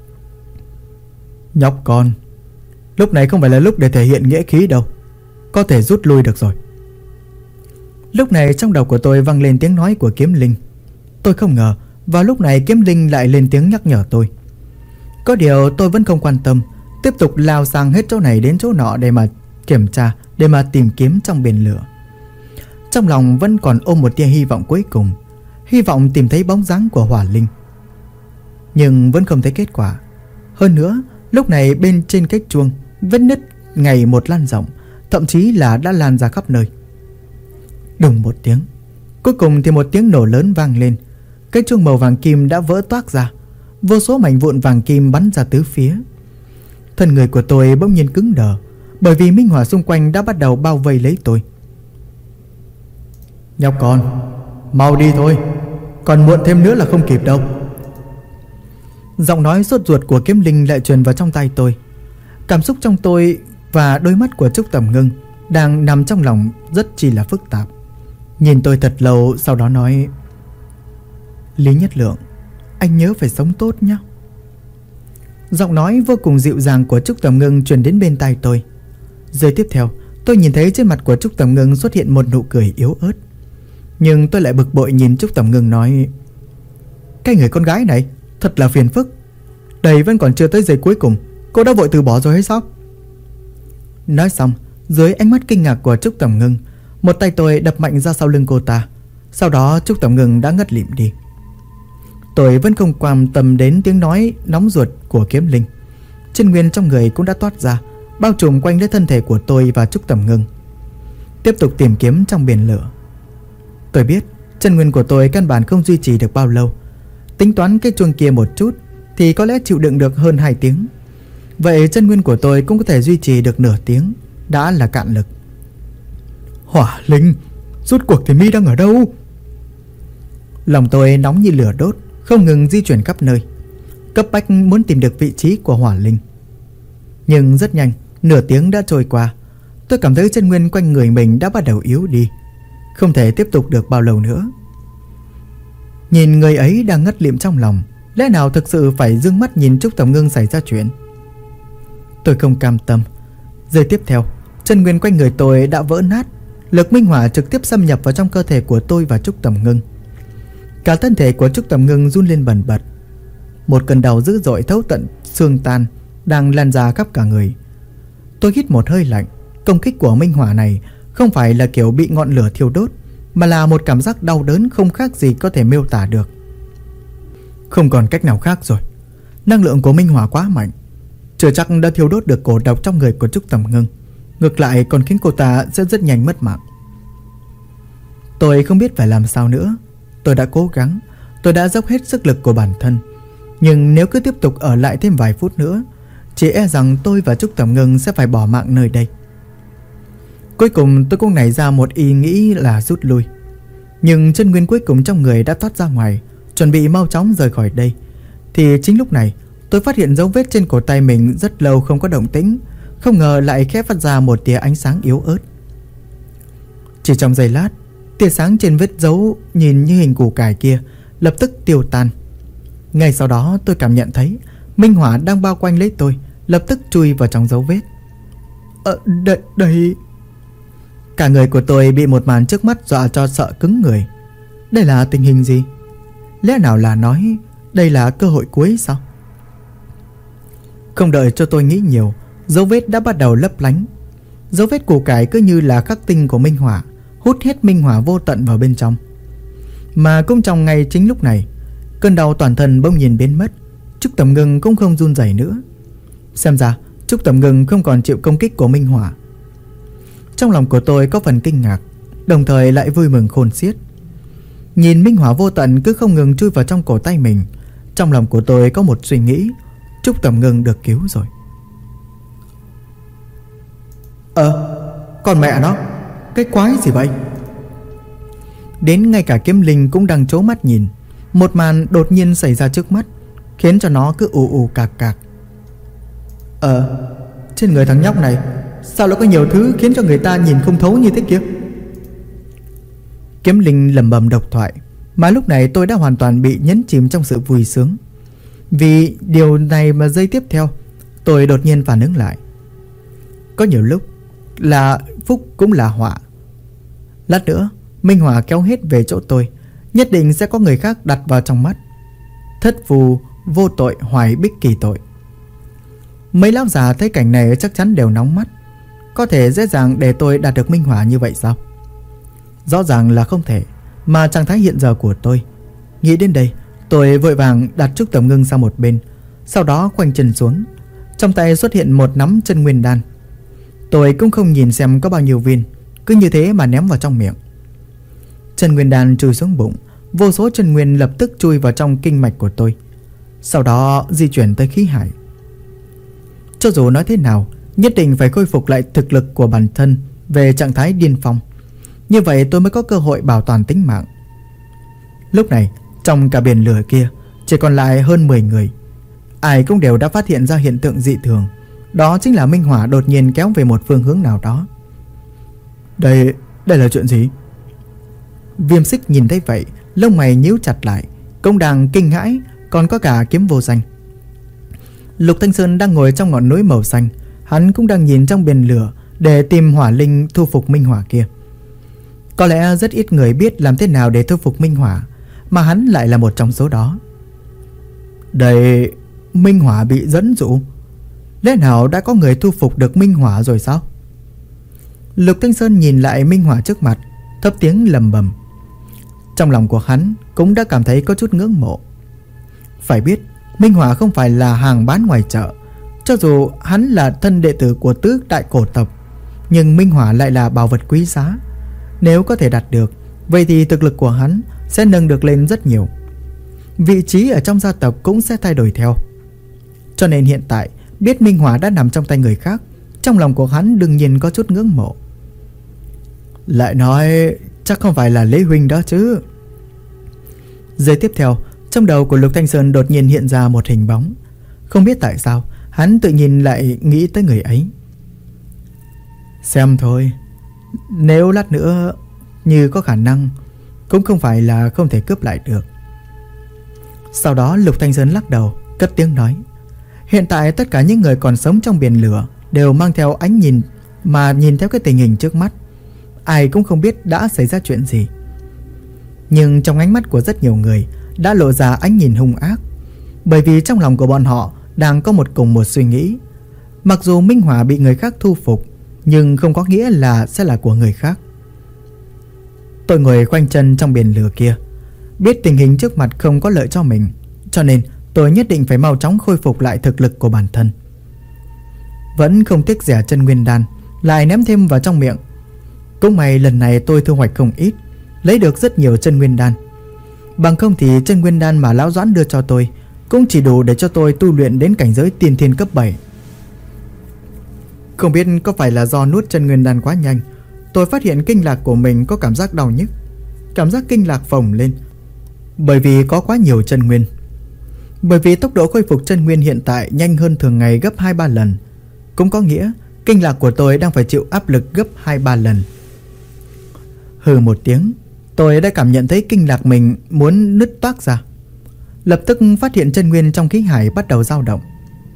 Nhóc con, lúc này không phải là lúc để thể hiện nghĩa khí đâu, có thể rút lui được rồi. Lúc này trong đầu của tôi vang lên tiếng nói của Kiếm Linh. Tôi không ngờ vào lúc này Kiếm Linh lại lên tiếng nhắc nhở tôi. Có điều tôi vẫn không quan tâm, tiếp tục lao sang hết chỗ này đến chỗ nọ để mà kiểm tra, để mà tìm kiếm trong biển lửa. Trong lòng vẫn còn ôm một tia hy vọng cuối cùng, hy vọng tìm thấy bóng dáng của hỏa linh. nhưng vẫn không thấy kết quả. Hơn nữa, lúc này bên trên cái chuông, vết nứt ngày một lan rộng, thậm chí là đã lan ra khắp nơi. Đùng một tiếng, cuối cùng thì một tiếng nổ lớn vang lên. Cái chuông màu vàng kim đã vỡ toác ra, vô số mảnh vụn vàng kim bắn ra tứ phía. Thân người của tôi bỗng nhiên cứng đờ, bởi vì minh hỏa xung quanh đã bắt đầu bao vây lấy tôi. Nhóc con, mau đi thôi, còn muộn thêm nữa là không kịp đâu. Giọng nói sốt ruột của Kiếm Linh lại truyền vào trong tai tôi. Cảm xúc trong tôi và đôi mắt của Trúc Tầm Ngưng đang nằm trong lòng rất chi là phức tạp. Nhìn tôi thật lâu, sau đó nói: Lý Nhất Lượng, anh nhớ phải sống tốt nhé. Giọng nói vô cùng dịu dàng của Trúc Tầm Ngưng truyền đến bên tai tôi. Giây tiếp theo, tôi nhìn thấy trên mặt của Trúc Tầm Ngưng xuất hiện một nụ cười yếu ớt. Nhưng tôi lại bực bội nhìn Trúc Tầm Ngưng nói: Cái người con gái này thật là phiền phức. Đây vẫn còn chưa tới giây cuối cùng, cô đã vội từ bỏ rồi hay sao? Nói xong, dưới ánh mắt kinh ngạc của Trúc Tầm Ngưng, một tay tôi đập mạnh ra sau lưng cô ta. Sau đó Trúc Tầm Ngưng đã ngất lịm đi. Tôi vẫn không quan tâm đến tiếng nói nóng ruột của Kiếm Linh. Chân nguyên trong người cũng đã toát ra, bao trùm quanh lấy thân thể của tôi và Trúc Tầm Ngưng. Tiếp tục tìm kiếm trong biển lửa. Tôi biết chân nguyên của tôi căn bản không duy trì được bao lâu. Tính toán cái chuông kia một chút thì có lẽ chịu đựng được hơn 2 tiếng. Vậy chân nguyên của tôi cũng có thể duy trì được nửa tiếng, đã là cạn lực. Hỏa Linh, rốt cuộc thì mi đang ở đâu? Lòng tôi nóng như lửa đốt, không ngừng di chuyển khắp nơi, cấp bách muốn tìm được vị trí của Hỏa Linh. Nhưng rất nhanh, nửa tiếng đã trôi qua. Tôi cảm thấy chân nguyên quanh người mình đã bắt đầu yếu đi, không thể tiếp tục được bao lâu nữa. Nhìn người ấy đang ngất lịm trong lòng, lẽ nào thực sự phải dương mắt nhìn Trúc Tầm Ngưng xảy ra chuyện? Tôi không cam tâm. Giây tiếp theo, chân nguyên quanh người tôi đã vỡ nát, lực minh hỏa trực tiếp xâm nhập vào trong cơ thể của tôi và Trúc Tầm Ngưng. Cả thân thể của Trúc Tầm Ngưng run lên bần bật. Một cơn đau dữ dội thấu tận xương tan đang lan ra khắp cả người. Tôi hít một hơi lạnh. Công kích của minh hỏa này không phải là kiểu bị ngọn lửa thiêu đốt, mà là một cảm giác đau đớn không khác gì có thể miêu tả được. Không còn cách nào khác rồi. Năng lượng của minh hỏa quá mạnh, chưa chắc đã thiêu đốt được cổ độc trong người của Trúc Tầm Ngưng, ngược lại còn khiến cô ta sẽ rất nhanh mất mạng. Tôi không biết phải làm sao nữa. Tôi đã cố gắng, tôi đã dốc hết sức lực của bản thân, nhưng nếu cứ tiếp tục ở lại thêm vài phút nữa, chỉ e rằng tôi và Trúc Tầm Ngưng sẽ phải bỏ mạng nơi đây. Cuối cùng tôi cũng nảy ra một ý nghĩ là rút lui. Nhưng chân nguyên cuối cùng trong người đã thoát ra ngoài, chuẩn bị mau chóng rời khỏi đây. Thì chính lúc này tôi phát hiện dấu vết trên cổ tay mình rất lâu không có động tĩnh, không ngờ lại khẽ phát ra một tia ánh sáng yếu ớt. Chỉ trong giây lát, tia sáng trên vết dấu nhìn như hình củ cải kia lập tức tiêu tan. Ngay sau đó tôi cảm nhận thấy minh hỏa đang bao quanh lấy tôi lập tức chui vào trong dấu vết. Đây... Cả người của tôi bị một màn trước mắt dọa cho sợ cứng người. Đây là tình hình gì? Lẽ nào là nói đây là cơ hội cuối sao? Không đợi cho tôi nghĩ nhiều, dấu vết đã bắt đầu lấp lánh. Dấu vết củ cải cứ như là khắc tinh của minh hỏa, hút hết minh hỏa vô tận vào bên trong. Mà cũng trong ngay chính lúc này, cơn đau toàn thân bỗng nhiên biến mất. Trúc Tầm Ngưng cũng không run rẩy nữa. Xem ra Trúc Tầm Ngưng không còn chịu công kích của minh hỏa. Trong lòng của tôi có phần kinh ngạc, đồng thời lại vui mừng khôn xiết. Nhìn minh hỏa vô tận cứ không ngừng chui vào trong cổ tay mình, trong lòng của tôi có một suy nghĩ: Trúc Tầm Ngưng được cứu rồi. Con mẹ nó, cái quái gì vậy? Đến ngay cả Kiếm Linh cũng đang trố mắt nhìn. Một màn đột nhiên xảy ra trước mắt khiến cho nó cứ ù ù cạc cạc. Trên người thằng nhóc này sao lại có nhiều thứ khiến cho người ta nhìn không thấu như thế kia? Kiếm Linh lẩm bẩm độc thoại, mà lúc này tôi đã hoàn toàn bị nhấn chìm trong sự vui sướng. Vì điều này mà giây tiếp theo tôi đột nhiên phản ứng lại. Có nhiều lúc là phúc cũng là họa. Lát nữa minh hỏa kéo hết về chỗ tôi, nhất định sẽ có người khác đặt vào trong mắt. Thất phù vô tội hoài bích kỳ tội. Mấy lão già thấy cảnh này chắc chắn đều nóng mắt. Có thể dễ dàng để tôi đạt được minh hỏa như vậy sao? Rõ ràng là không thể. Mà trạng thái hiện giờ của tôi, nghĩ đến đây Tôi vội vàng đặt Trúc Tổng Ngưng sang một bên, sau đó khoanh chân xuống. Trong tay xuất hiện một nắm chân nguyên đan. Tôi cũng không nhìn xem có bao nhiêu viên, cứ như thế mà ném vào trong miệng. Chân nguyên đan chui xuống bụng, vô số chân nguyên lập tức chui vào trong kinh mạch của tôi, sau đó di chuyển tới khí hải. Cho dù nói thế nào, nhất định phải khôi phục lại thực lực của bản thân về trạng thái điên phong. Như vậy tôi mới có cơ hội bảo toàn tính mạng. Lúc này, trong cả biển lửa kia chỉ còn lại hơn 10 người. Ai cũng đều đã phát hiện ra hiện tượng dị thường. Đó chính là minh hỏa đột nhiên kéo về một phương hướng nào đó. Đây là chuyện gì? Viêm Xích nhìn thấy vậy, lông mày nhíu chặt lại, cũng đang kinh hãi, còn có cả Kiếm Vô Danh. Lục Thanh Sơn đang ngồi trong ngọn núi màu xanh, hắn cũng đang nhìn trong biển lửa để tìm hỏa linh thu phục minh hỏa kia. Có lẽ rất ít người biết làm thế nào để thu phục minh hỏa, mà hắn lại là một trong số đó. Đây, minh hỏa bị dẫn dụ. Lẽ nào đã có người thu phục được minh hỏa rồi sao? Lục Thanh Sơn nhìn lại minh hỏa trước mặt, thấp tiếng lầm bầm. Trong lòng của hắn cũng đã cảm thấy có chút ngưỡng mộ. Phải biết, minh hỏa không phải là hàng bán ngoài chợ. Cho dù hắn là thân đệ tử của tứ đại cổ tộc, nhưng minh hỏa lại là bảo vật quý giá. Nếu có thể đạt được, vậy thì thực lực của hắn sẽ nâng được lên rất nhiều. Vị trí ở trong gia tộc cũng sẽ thay đổi theo. Cho nên hiện tại biết minh hỏa đã nằm trong tay người khác, trong lòng của hắn đương nhiên có chút ngưỡng mộ. Lại nói chắc không phải là Lê huynh đó chứ? Giây tiếp theo, trong đầu của Lục Thanh Sơn đột nhiên hiện ra một hình bóng. Không biết tại sao hắn tự nhiên lại nghĩ tới người ấy. Xem thôi, nếu lát nữa như có khả năng, cũng không phải là không thể cướp lại được. Sau đó Lục Thanh Sơn lắc đầu, cất tiếng nói. Hiện tại tất cả những người còn sống trong biển lửa đều mang theo ánh nhìn mà nhìn theo cái tình hình trước mắt. Ai cũng không biết đã xảy ra chuyện gì. Nhưng trong ánh mắt của rất nhiều người đã lộ ra ánh nhìn hung ác. Bởi vì trong lòng của bọn họ đang có cùng một suy nghĩ. Mặc dù minh hỏa bị người khác thu phục, nhưng không có nghĩa là sẽ là của người khác. Tôi ngồi khoanh chân trong biển lửa kia, biết tình hình trước mặt không có lợi cho mình, cho nên tôi nhất định phải mau chóng khôi phục lại thực lực của bản thân. Vẫn không tiếc rẻ chân nguyên đan, lại ném thêm vào trong miệng. Cũng may lần này tôi thu hoạch không ít, lấy được rất nhiều chân nguyên đan. Bằng không thì chân nguyên đan mà lão Doãn đưa cho tôi cũng chỉ đủ để cho tôi tu luyện đến cảnh giới tiên thiên cấp 7. Không biết có phải là do nuốt chân nguyên đan quá nhanh, tôi phát hiện kinh lạc của mình có cảm giác đau nhức. Cảm giác kinh lạc phồng lên, bởi vì có quá nhiều chân nguyên. Bởi vì tốc độ khôi phục chân nguyên hiện tại nhanh hơn thường ngày gấp 2-3 lần, cũng có nghĩa kinh lạc của tôi đang phải chịu áp lực gấp 2-3 lần. Hừ một tiếng, tôi đã cảm nhận thấy kinh lạc mình muốn nứt toác ra. Lập tức phát hiện chân nguyên trong khí hải bắt đầu dao động.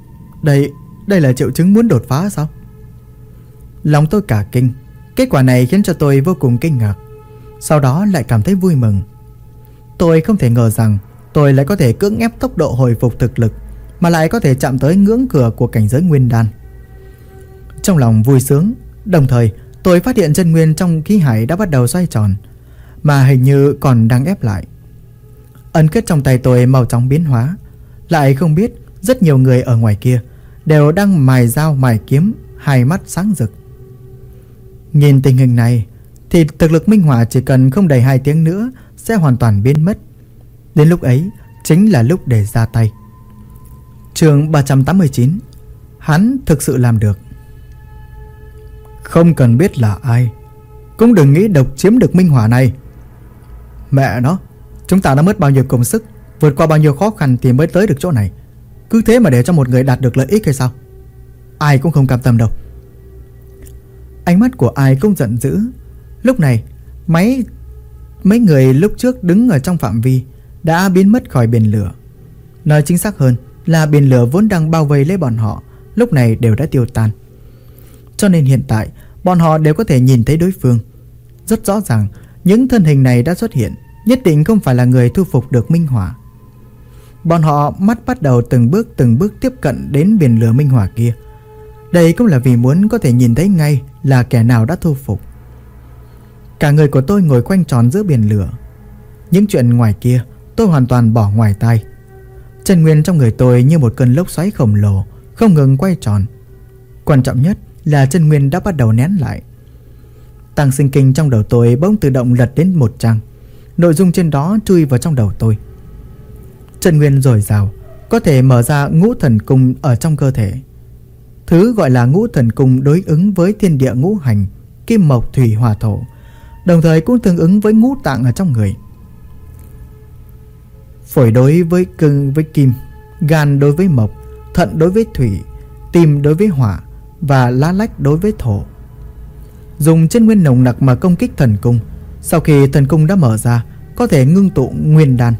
Đây là triệu chứng muốn đột phá sao? Lòng tôi cả kinh. Kết quả này khiến cho tôi vô cùng kinh ngạc, sau đó lại cảm thấy vui mừng. Tôi không thể ngờ rằng tôi lại có thể cưỡng ép tốc độ hồi phục thực lực, mà lại có thể chạm tới ngưỡng cửa của cảnh giới nguyên đan. Trong lòng vui sướng, đồng thời tôi phát hiện chân nguyên trong khí hải đã bắt đầu xoay tròn, mà hình như còn đang ép lại. Ấn kết trong tay tôi mau chóng biến hóa. Lại không biết rất nhiều người ở ngoài kia đều đang mài dao mài kiếm, hai mắt sáng rực. Nhìn tình hình này thì thực lực minh hỏa chỉ cần không đầy 2 tiếng nữa sẽ hoàn toàn biến mất. Đến lúc ấy chính là lúc để ra tay. Chương 389. Hắn thực sự làm được. Không cần biết là ai, cũng đừng nghĩ độc chiếm được minh hỏa này. Mẹ nó, chúng ta đã mất bao nhiêu công sức, vượt qua bao nhiêu khó khăn thì mới tới được chỗ này. Cứ thế mà để cho một người đạt được lợi ích hay sao? Ai cũng không cam tâm đâu. Ánh mắt của ai cũng giận dữ. Lúc này mấy người lúc trước đứng ở trong phạm vi đã biến mất khỏi biển lửa. Nói chính xác hơn là biển lửa vốn đang bao vây lấy bọn họ lúc này đều đã tiêu tan. Cho nên hiện tại bọn họ đều có thể nhìn thấy đối phương. Rất rõ ràng những thân hình này đã xuất hiện, nhất định không phải là người thu phục được minh hỏa. Bọn họ mắt bắt đầu từng bước tiếp cận đến biển lửa minh hỏa kia. Đây cũng là vì muốn có thể nhìn thấy ngay là kẻ nào đã thu phục. Cả người của tôi ngồi quanh tròn giữa biển lửa. Những chuyện ngoài kia tôi hoàn toàn bỏ ngoài tai. Chân nguyên trong người tôi như một cơn lốc xoáy khổng lồ, không ngừng quay tròn. Quan trọng nhất là chân nguyên đã bắt đầu nén lại. Tăng sinh kinh trong đầu tôi bỗng tự động lật đến một trang. Nội dung trên đó chui vào trong đầu tôi. Chân nguyên dồi dào, có thể mở ra ngũ thần cung ở trong cơ thể. Thứ gọi là ngũ thần cung đối ứng với thiên địa ngũ hành, kim mộc thủy hỏa thổ, đồng thời cũng tương ứng với ngũ tạng ở trong người. Phổi đối với kim, gan đối với mộc, thận đối với thủy, tim đối với hỏa và lá lách đối với thổ. Dùng chân nguyên nồng nặc mà công kích thần cung. Sau khi thần cung đã mở ra, có thể ngưng tụ nguyên đan.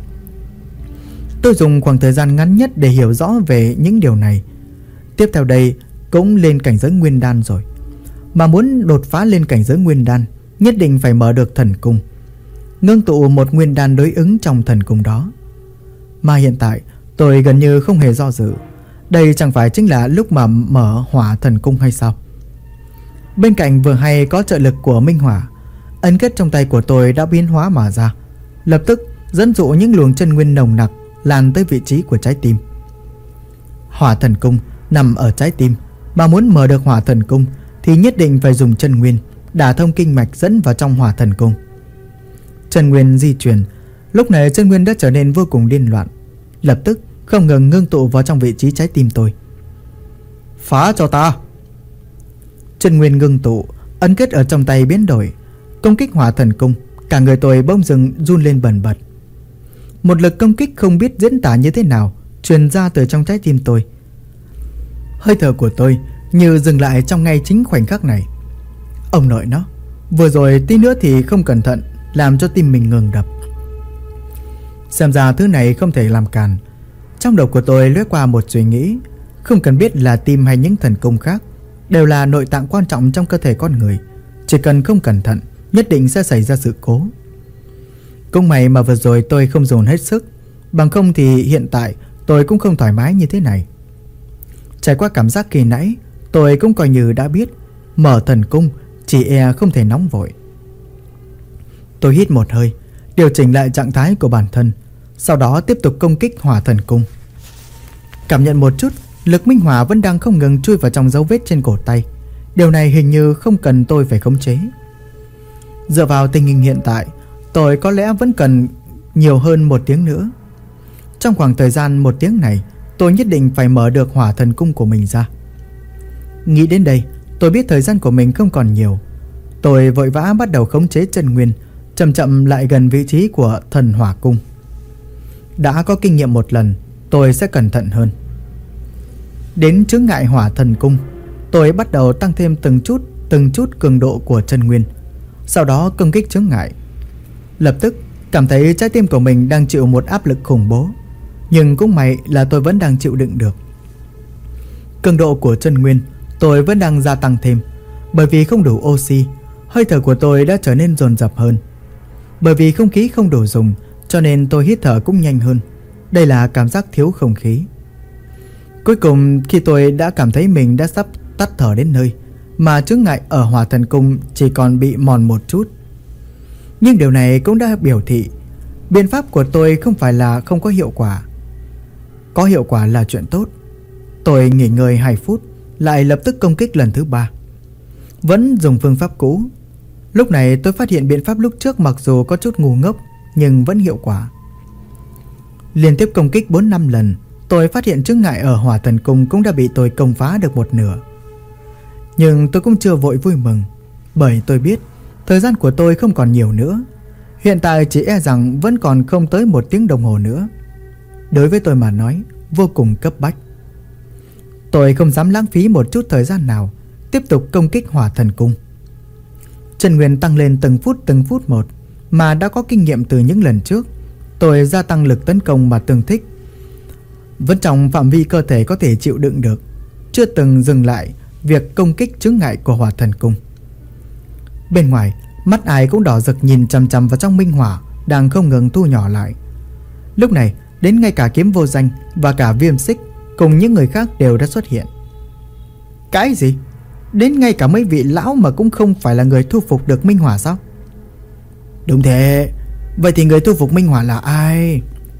Tôi dùng khoảng thời gian ngắn nhất để hiểu rõ về những điều này. Tiếp theo đây cũng lên cảnh giới nguyên đan rồi. Mà muốn đột phá lên cảnh giới nguyên đan, nhất định phải mở được thần cung, ngưng tụ một nguyên đan đối ứng trong thần cung đó. Mà hiện tại tôi gần như không hề do dự. Đây chẳng phải chính là lúc mà mở hỏa thần cung hay sao? Bên cạnh vừa hay có trợ lực của minh hỏa, ấn kết trong tay của tôi đã biến hóa mà ra, lập tức dẫn dụ những luồng chân nguyên nồng nặc lan tới vị trí của trái tim. Hỏa thần cung nằm ở trái tim, mà muốn mở được hỏa thần cung thì nhất định phải dùng chân nguyên đả thông kinh mạch dẫn vào trong hỏa thần cung. Chân nguyên di chuyển. Lúc này chân nguyên đã trở nên vô cùng điên loạn, lập tức không ngừng ngưng tụ vào trong vị trí trái tim tôi. Phá cho ta! Chân nguyên ngưng tụ, ấn kết ở trong tay biến đổi, công kích hỏa thần cung. Cả người tôi bỗng dưng run lên bần bật. Một lực công kích không biết diễn tả như thế nào truyền ra từ trong trái tim tôi. Hơi thở của tôi như dừng lại trong ngay chính khoảnh khắc này. Ông nội nó, vừa rồi tí nữa thì không cẩn thận làm cho tim mình ngừng đập. Xem ra thứ này không thể làm cản. Trong đầu của tôi lướt qua một suy nghĩ. Không cần biết là tim hay những thần cung khác, đều là nội tạng quan trọng trong cơ thể con người. Chỉ cần không cẩn thận, nhất định sẽ xảy ra sự cố. Cũng may mà vừa rồi tôi không dồn hết sức, bằng không thì hiện tại tôi cũng không thoải mái như thế này. Trải qua cảm giác kỳ nãy, tôi cũng coi như đã biết mở thần cung chỉ e không thể nóng vội. Tôi hít một hơi, điều chỉnh lại trạng thái của bản thân, sau đó tiếp tục công kích hỏa thần cung. Cảm nhận một chút, lực minh hỏa vẫn đang không ngừng chui vào trong dấu vết trên cổ tay. Điều này hình như không cần tôi phải khống chế. Dựa vào tình hình hiện tại, tôi có lẽ vẫn cần nhiều hơn 1 tiếng nữa. Trong khoảng thời gian 1 tiếng này, tôi nhất định phải mở được hỏa thần cung của mình ra. Nghĩ đến đây, tôi biết thời gian của mình không còn nhiều. Tôi vội vã bắt đầu khống chế chân nguyên, chậm chậm lại gần vị trí của thần hỏa cung. Đã có kinh nghiệm một lần, tôi sẽ cẩn thận hơn. Đến chướng ngại hỏa thần cung, tôi bắt đầu tăng thêm từng chút cường độ của chân nguyên, sau đó công kích chướng ngại. Lập tức cảm thấy trái tim của mình đang chịu một áp lực khủng bố, nhưng cũng may là tôi vẫn đang chịu đựng được. Cường độ của chân nguyên tôi vẫn đang gia tăng thêm. Bởi vì không đủ oxy, hơi thở của tôi đã trở nên dồn dập hơn. Bởi vì không khí không đủ dùng, cho nên tôi hít thở cũng nhanh hơn. Đây là cảm giác thiếu không khí. Cuối cùng khi tôi đã cảm thấy mình đã sắp tắt thở đến nơi, mà chướng ngại ở hỏa thần cung chỉ còn bị mòn một chút. Nhưng điều này cũng đã biểu thị biện pháp của tôi không phải là không có hiệu quả. Có hiệu quả là chuyện tốt. Tôi nghỉ ngơi 2 phút, lại lập tức công kích lần thứ 3. Vẫn dùng phương pháp cũ. Lúc này tôi phát hiện biện pháp lúc trước mặc dù có chút ngu ngốc, nhưng vẫn hiệu quả. Liên tiếp công kích 4-5 lần, tôi phát hiện chướng ngại ở hỏa thần cung cũng đã bị tôi công phá được một nửa. Nhưng tôi cũng chưa vội vui mừng, bởi tôi biết thời gian của tôi không còn nhiều nữa. Hiện tại chỉ e rằng vẫn còn không tới 1 tiếng đồng hồ nữa. Đối với tôi mà nói, vô cùng cấp bách. Tôi không dám lãng phí một chút thời gian nào, tiếp tục công kích hỏa thần cung. Chân nguyên tăng lên từng phút một, mà đã có kinh nghiệm từ những lần trước. Tôi gia tăng lực tấn công mà tương thích, vẫn trong phạm vi cơ thể có thể chịu đựng được, chưa từng dừng lại việc công kích chướng ngại của hỏa thần cung. Bên ngoài, mắt ai cũng đỏ rực nhìn chằm chằm vào trong minh hỏa đang không ngừng thu nhỏ lại. Lúc này, đến ngay cả Kiếm Vô Danh và cả Viêm Xích cùng những người khác đều đã xuất hiện. Cái gì? Đến ngay cả mấy vị lão mà cũng không phải là người thu phục được minh hỏa sao? Đúng thế. Vậy thì người thu phục minh hỏa là ai?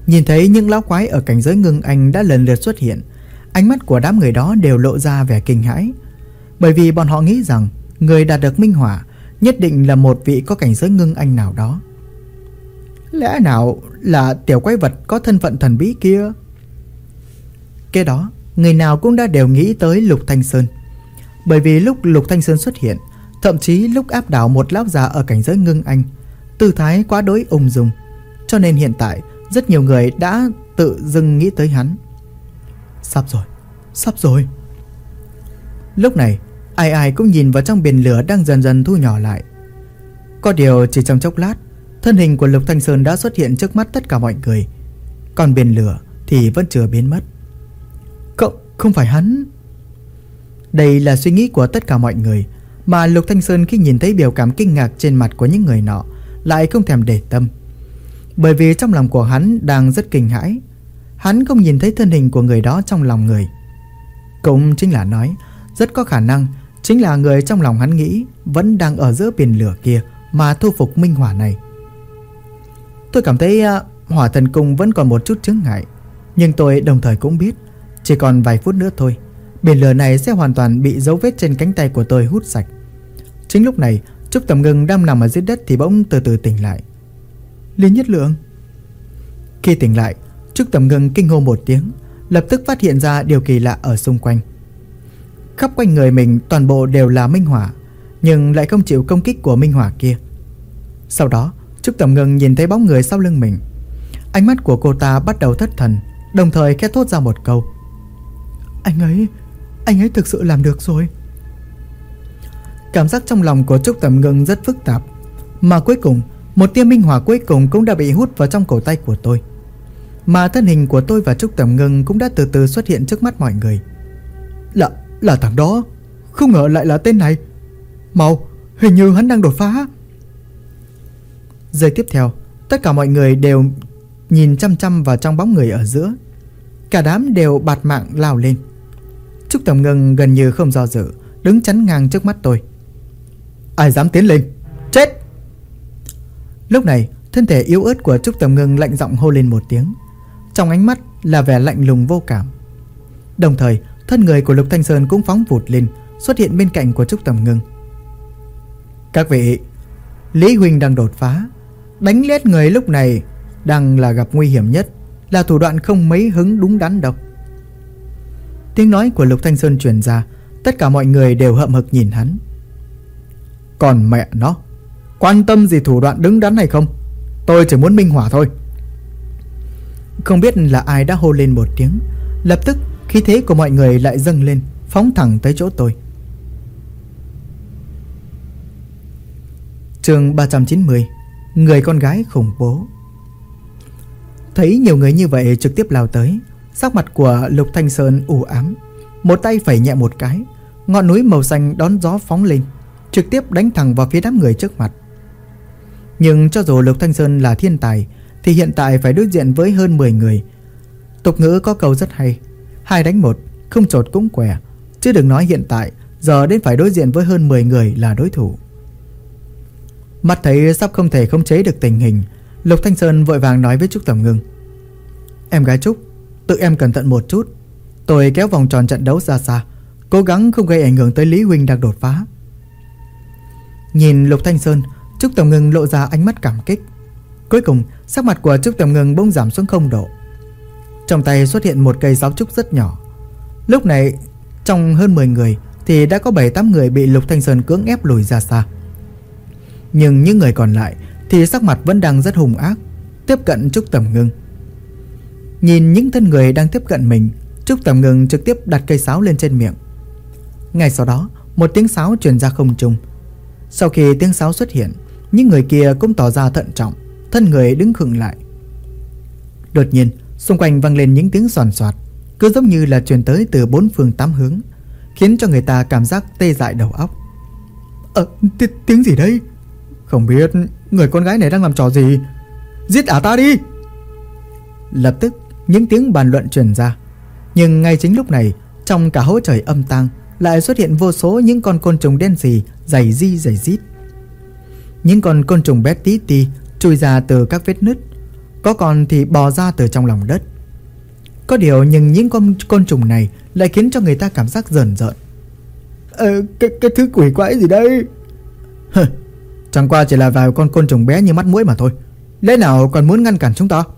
Nhìn thấy những lão quái ở cảnh giới ngưng anh đã lần lượt xuất hiện, ánh mắt của đám người đó đều lộ ra vẻ kinh hãi. Bởi vì bọn họ nghĩ rằng người đạt được minh hỏa nhất định là một vị có cảnh giới ngưng anh nào đó. Lẽ nào là tiểu quái vật có thân phận thần bí kia? Cái đó người nào cũng đã đều nghĩ tới Lục Thanh Sơn. Bởi vì lúc Lục Thanh Sơn xuất hiện, thậm chí lúc áp đảo một lão già ở cảnh giới ngưng anh, tư thái quá đối ung dung, cho nên hiện tại rất nhiều người đã tự dưng nghĩ tới hắn. Sắp rồi, sắp rồi. Lúc này ai ai cũng nhìn vào trong biển lửa đang dần dần thu nhỏ lại. Có điều chỉ trong chốc lát, thân hình của Lục Thanh Sơn đã xuất hiện trước mắt tất cả mọi người. Còn biển lửa thì vẫn chưa biến mất. Không phải hắn. Đây là suy nghĩ của tất cả mọi người, mà Lục Thanh Sơn khi nhìn thấy biểu cảm kinh ngạc trên mặt của những người nọ lại không thèm để tâm. Bởi vì trong lòng của hắn đang rất kinh hãi. Hắn không nhìn thấy thân hình của người đó trong lòng người. Cũng chính là nói, rất có khả năng chính là người trong lòng hắn nghĩ vẫn đang ở giữa biển lửa kia mà thu phục minh hỏa này. Tôi cảm thấy hỏa thần cung vẫn còn một chút chướng ngại, nhưng tôi đồng thời cũng biết chỉ còn vài phút nữa thôi, biển lửa này sẽ hoàn toàn bị dấu vết trên cánh tay của tôi hút sạch. Chính lúc này, Trúc Tầm Ngưng đang nằm ở dưới đất thì bỗng từ từ tỉnh lại. Lý Nhất Lượng. Khi tỉnh lại, Trúc Tầm Ngưng kinh hô một tiếng, lập tức phát hiện ra điều kỳ lạ ở xung quanh. Khắp quanh người mình toàn bộ đều là minh hỏa, nhưng lại không chịu công kích của minh hỏa kia. Sau đó, Trúc Tầm Ngưng nhìn thấy bóng người sau lưng mình. Ánh mắt của cô ta bắt đầu thất thần, đồng thời khẽ thốt ra một câu. Anh ấy thực sự làm được rồi. Cảm giác trong lòng của Trúc Tầm Ngưng rất phức tạp, mà cuối cùng một tia minh hỏa cuối cùng cũng đã bị hút vào trong cổ tay của tôi. Mà thân hình của tôi và Trúc Tầm Ngưng cũng đã từ từ xuất hiện trước mắt mọi người. Là thằng đó. Không ngờ lại là tên này. Mau, hình như hắn đang đột phá. Giây tiếp theo, tất cả mọi người đều nhìn chăm chăm vào trong bóng người ở giữa. Cả đám đều bạt mạng lao lên. Trúc Tầm Ngưng gần như không do dự, đứng chắn ngang trước mắt tôi. Ai dám tiến lên, chết! Lúc này, thân thể yếu ớt của Trúc Tầm Ngưng lạnh giọng hô lên một tiếng. Trong ánh mắt là vẻ lạnh lùng vô cảm. Đồng thời, thân người của Lục Thanh Sơn cũng phóng vụt lên, xuất hiện bên cạnh của Trúc Tầm Ngưng. Các vị, Lý huynh đang đột phá. Đánh lết người lúc này đang là gặp nguy hiểm nhất, là thủ đoạn không mấy hứng đúng đắn đâu. Tiếng nói của Lục Thanh Sơn truyền ra, tất cả mọi người đều hậm hực nhìn hắn. Còn mẹ nó, quan tâm gì thủ đoạn đứng đắn hay không? Tôi chỉ muốn minh hỏa thôi. Không biết là ai đã hô lên một tiếng, lập tức khí thế của mọi người lại dâng lên, phóng thẳng tới chỗ tôi. Chương 390, người con gái khủng bố. Thấy nhiều người như vậy trực tiếp lao tới, sắc mặt của Lục Thanh Sơn u ám, một tay phẩy nhẹ một cái, ngọn núi màu xanh đón gió phóng lên, trực tiếp đánh thẳng vào phía đám người trước mặt. Nhưng cho dù Lục Thanh Sơn là thiên tài thì hiện tại phải đối diện với hơn 10 người. Tục ngữ có câu rất hay, 2 đánh 1, không chột cũng què. Chứ đừng nói hiện tại, giờ đến phải đối diện với hơn 10 người là đối thủ. Mắt thấy sắp không thể khống chế được tình hình, Lục Thanh Sơn vội vàng nói với Trúc Tầm Ngưng. Em gái Trúc, tự em cẩn thận một chút. Tôi kéo vòng tròn trận đấu ra xa, cố gắng không gây ảnh hưởng tới Lý huynh đang đột phá. Nhìn Lục Thanh Sơn, Trúc Tầm Ngưng lộ ra ánh mắt cảm kích. Cuối cùng, sắc mặt của Trúc Tầm Ngưng bỗng giảm xuống 0 độ. Trong tay xuất hiện một cây giáo trúc rất nhỏ. Lúc này, trong hơn 10 người thì đã có 7-8 người bị Lục Thanh Sơn cưỡng ép lùi ra xa. Nhưng những người còn lại thì sắc mặt vẫn đang rất hung ác, tiếp cận Trúc Tầm Ngưng. Nhìn những thân người đang tiếp cận mình, Trúc Tầm Ngưng trực tiếp đặt cây sáo lên trên miệng. Ngay sau đó, một tiếng sáo truyền ra không trung. Sau khi tiếng sáo xuất hiện, những người kia cũng tỏ ra thận trọng, thân người đứng khựng lại. Đột nhiên, xung quanh vang lên những tiếng xoàn xoạt, cứ giống như là truyền tới từ 4 phương 8 hướng, khiến cho người ta cảm giác tê dại đầu óc. Tiếng gì đây? Không biết người con gái này đang làm trò gì. Giết ả ta đi! Lập tức những tiếng bàn luận truyền ra. Nhưng ngay chính lúc này, trong cả hố trời âm tang lại xuất hiện vô số những con côn trùng đen xì dày rít. Những con côn trùng bé tí ti chui ra từ các vết nứt. có con thì bò ra từ trong lòng đất. Có điều nhưng những con côn trùng này lại khiến cho người ta cảm giác rờn rợn. Cái thứ quỷ quái gì đây? Chẳng qua chỉ là vài con côn trùng bé như mắt muỗi mà thôi. Lẽ nào còn muốn ngăn cản chúng ta?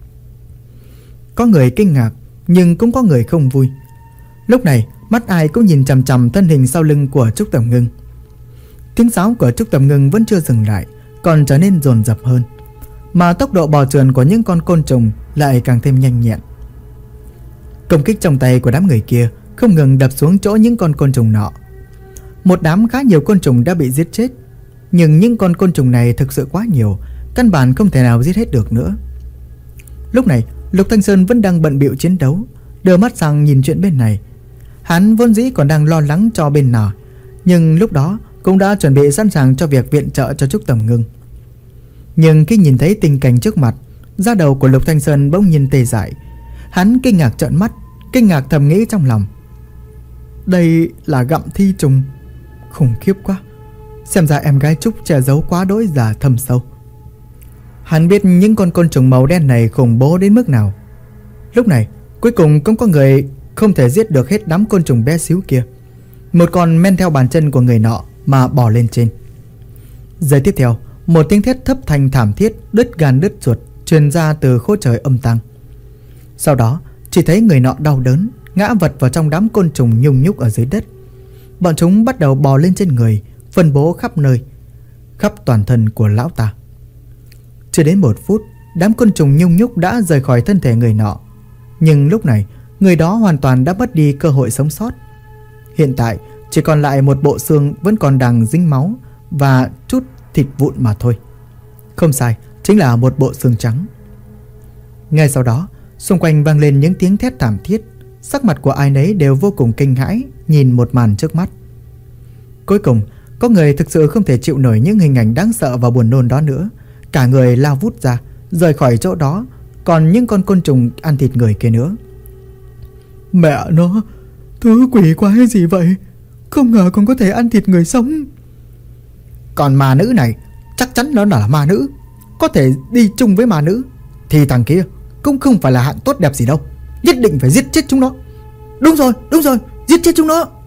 Có người kinh ngạc, nhưng cũng có người không vui. Lúc này mắt ai cũng nhìn chằm chằm thân hình sau lưng của Trúc Tầm Ngưng. Tiếng sáo của Trúc Tầm Ngưng vẫn chưa dừng lại, còn trở nên dồn dập hơn, mà tốc độ bò trườn của những con côn trùng lại càng thêm nhanh nhẹn. Công kích trong tay của đám người kia không ngừng đập xuống chỗ những con côn trùng nọ. Một đám khá nhiều côn trùng đã bị giết chết, nhưng những con côn trùng này thực sự quá nhiều, căn bản không thể nào giết hết được nữa. Lúc này Lục Thanh Sơn vẫn đang bận bịu chiến đấu, đưa mắt sang nhìn chuyện bên này. Hắn vốn dĩ còn đang lo lắng cho bên nào, nhưng lúc đó cũng đã chuẩn bị sẵn sàng cho việc viện trợ cho Trúc Tầm Ngưng. Nhưng khi nhìn thấy tình cảnh trước mặt, da đầu của Lục Thanh Sơn bỗng nhiên tê dại. Hắn kinh ngạc trợn mắt, kinh ngạc thầm nghĩ trong lòng: đây là gặm thi trùng, khủng khiếp quá. Xem ra em gái Trúc che giấu quá đỗi là thâm sâu. Hắn biết những con côn trùng màu đen này khủng bố đến mức nào. Lúc này cuối cùng cũng có người không thể giết được hết đám côn trùng bé xíu kia. Một con men theo bàn chân của người nọ mà bò lên trên. Giây tiếp theo, một tiếng thét thấp thanh thảm thiết, đứt gan đứt ruột truyền ra từ khố trời âm tang. Sau đó chỉ thấy người nọ đau đớn ngã vật vào trong đám côn trùng nhung nhúc ở dưới đất. Bọn chúng bắt đầu bò lên trên người, phân bố khắp nơi, khắp toàn thân của lão ta. Chưa đến 1 phút, đám côn trùng nhung nhúc đã rời khỏi thân thể người nọ. Nhưng lúc này, người đó hoàn toàn đã mất đi cơ hội sống sót. Hiện tại chỉ còn lại một bộ xương vẫn còn đang dính máu và chút thịt vụn mà thôi. Không sai, chính là một bộ xương trắng. Ngay sau đó, xung quanh vang lên những tiếng thét thảm thiết. Sắc mặt của ai nấy đều vô cùng kinh hãi nhìn một màn trước mắt. Cuối cùng, có người thực sự không thể chịu nổi những hình ảnh đáng sợ và buồn nôn đó nữa. Cả người lao vút ra, rời khỏi chỗ đó. Còn những con côn trùng ăn thịt người kia nữa. Mẹ nó, thứ quỷ quái gì vậy? Không ngờ còn có thể ăn thịt người sống. Còn ma nữ này, chắc chắn nó là ma nữ. Có thể đi chung với ma nữ thì thằng kia cũng không phải là hạng tốt đẹp gì đâu. Nhất định phải giết chết chúng nó. Đúng rồi, giết chết chúng nó.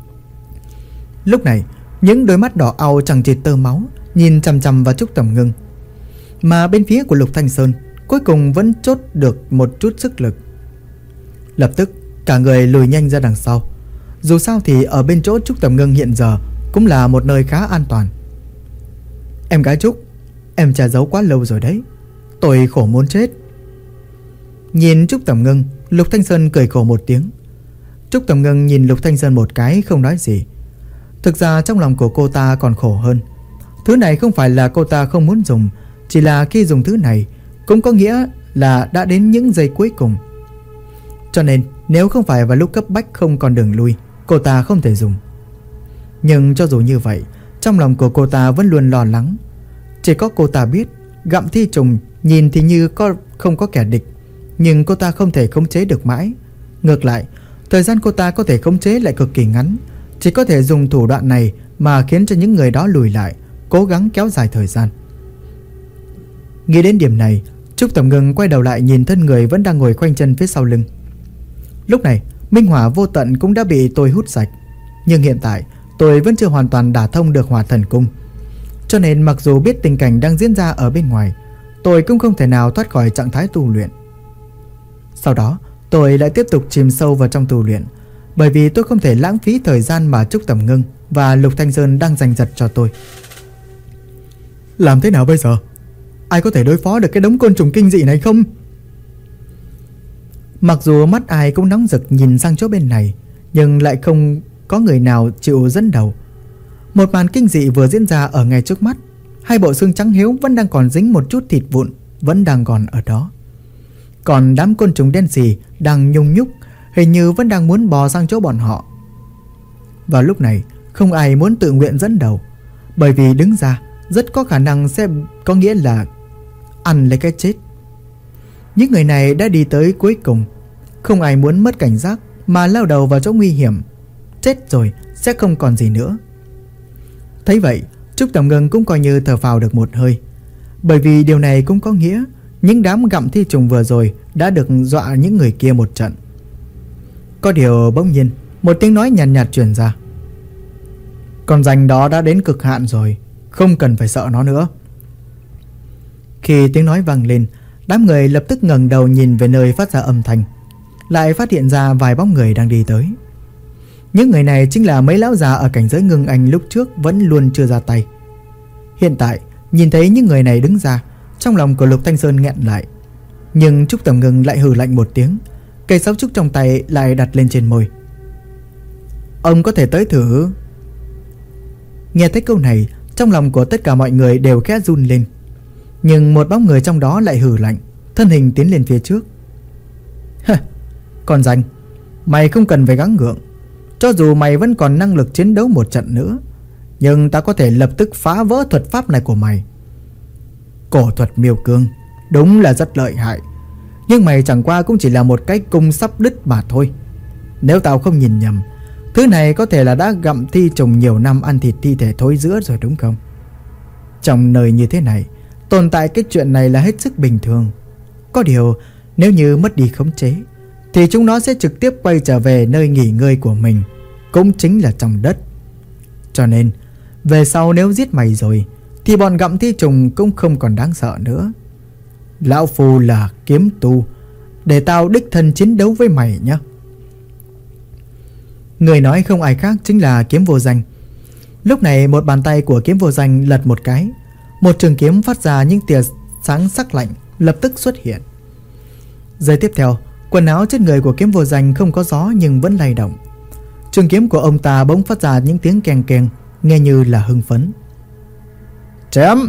Lúc này, những đôi mắt đỏ au chẳng chịt tơ máu nhìn chằm chằm vào Trúc Tầm Ngưng. Mà bên phía của Lục Thanh Sơn cuối cùng vẫn chốt được một chút sức lực. Lập tức cả người lùi nhanh ra đằng sau. Dù sao thì ở bên chỗ Trúc Tầm Ngưng hiện giờ cũng là một nơi khá an toàn. Em gái Trúc, em che giấu quá lâu rồi đấy. Tôi khổ muốn chết. Nhìn Trúc Tầm Ngưng, Lục Thanh Sơn cười khổ một tiếng. Trúc Tầm Ngưng nhìn Lục Thanh Sơn một cái không nói gì. Thực ra trong lòng của cô ta còn khổ hơn. Thứ này không phải là cô ta không muốn dùng, chỉ là khi dùng thứ này cũng có nghĩa là đã đến những giây cuối cùng. Cho nên nếu không phải vào lúc cấp bách không còn đường lui, cô ta không thể dùng. Nhưng cho dù như vậy, trong lòng của cô ta vẫn luôn lo lắng. Chỉ có cô ta biết gặm thi trùng nhìn thì như không có kẻ địch, nhưng cô ta không thể khống chế được mãi. Ngược lại, thời gian cô ta có thể khống chế lại cực kỳ ngắn. Chỉ có thể dùng thủ đoạn này mà khiến cho những người đó lùi lại, cố gắng kéo dài thời gian. Nghĩ đến điểm này, Trúc Tầm Ngưng quay đầu lại nhìn thân người vẫn đang ngồi khoanh chân phía sau lưng. Lúc này minh hỏa vô tận cũng đã bị tôi hút sạch. Nhưng hiện tại tôi vẫn chưa hoàn toàn đả thông được hỏa thần cung. Cho nên mặc dù biết tình cảnh đang diễn ra ở bên ngoài, tôi cũng không thể nào thoát khỏi trạng thái tu luyện. Sau đó tôi lại tiếp tục chìm sâu vào trong tu luyện, bởi vì tôi không thể lãng phí thời gian mà Trúc Tầm Ngưng và Lục Thanh Sơn đang dành dật cho tôi. Làm thế nào bây giờ? Ai có thể đối phó được cái đống côn trùng kinh dị này không? Mặc dù mắt ai cũng nóng rực nhìn sang chỗ bên này, nhưng lại không có người nào chịu dẫn đầu. Một màn kinh dị vừa diễn ra ở ngay trước mắt. Hai bộ xương trắng hiếu vẫn đang còn dính một chút thịt vụn, vẫn đang còn ở đó. Còn đám côn trùng đen xì đang nhung nhúc, hình như vẫn đang muốn bò sang chỗ bọn họ. Vào lúc này không ai muốn tự nguyện dẫn đầu, bởi vì đứng ra rất có khả năng sẽ có nghĩa là ăn lấy cái chết. Những người này đã đi tới cuối cùng, không ai muốn mất cảnh giác mà lao đầu vào chỗ nguy hiểm. Chết rồi sẽ không còn gì nữa. Thấy vậy, Trúc Tầm Ngưng cũng coi như thở phào được một hơi, bởi vì điều này cũng có nghĩa những đám gặm thi trùng vừa rồi đã được dọa những người kia một trận. Có điều bỗng nhiên một tiếng nói nhàn nhạt truyền ra. Con ranh đó đã đến cực hạn rồi, không cần phải sợ nó nữa. Khi tiếng nói vang lên, đám người lập tức ngẩng đầu nhìn về nơi phát ra âm thanh, lại phát hiện ra vài bóng người đang đi tới. Những người này chính là mấy lão già ở cảnh giới ngưng anh lúc trước vẫn luôn chưa ra tay. Hiện tại nhìn thấy những người này đứng ra, trong lòng của Lục Thanh Sơn nghẹn lại. Nhưng Trúc Tầm Ngưng lại hừ lạnh một tiếng, cây sáo trúc trong tay lại đặt lên trên môi. Ông có thể tới thử. Nghe thấy câu này, trong lòng của tất cả mọi người đều khẽ run lên. Nhưng một bóng người trong đó lại hừ lạnh, thân hình tiến lên phía trước. Còn Danh, mày không cần phải gắng gượng. Cho dù mày vẫn còn năng lực chiến đấu một trận nữa, nhưng ta có thể lập tức phá vỡ thuật pháp này của mày. Cổ thuật miêu cương đúng là rất lợi hại, nhưng mày chẳng qua cũng chỉ là một cái cung sắp đứt mà thôi. Nếu tao không nhìn nhầm, thứ này có thể là đã gặm thi trùng nhiều năm ăn thịt thi thể thối rữa rồi đúng không? Trong nơi như thế này, tồn tại cái chuyện này là hết sức bình thường. Có điều nếu như mất đi khống chế thì chúng nó sẽ trực tiếp quay trở về nơi nghỉ ngơi của mình, cũng chính là trong đất. Cho nên về sau nếu giết mày rồi thì bọn gặm thi trùng cũng không còn đáng sợ nữa. Lão Phu là kiếm tu, để tao đích thân chiến đấu với mày nhé. Người nói không ai khác chính là Kiếm Vô Danh. Lúc này một bàn tay của Kiếm Vô Danh lật một cái, một trường kiếm phát ra những tia sáng sắc lạnh lập tức xuất hiện. Giây tiếp theo, quần áo trên người của Kiếm Vô Danh không có gió nhưng vẫn lay động. Trường kiếm của ông ta bỗng phát ra những tiếng keng keng, nghe như là hưng phấn. Chém!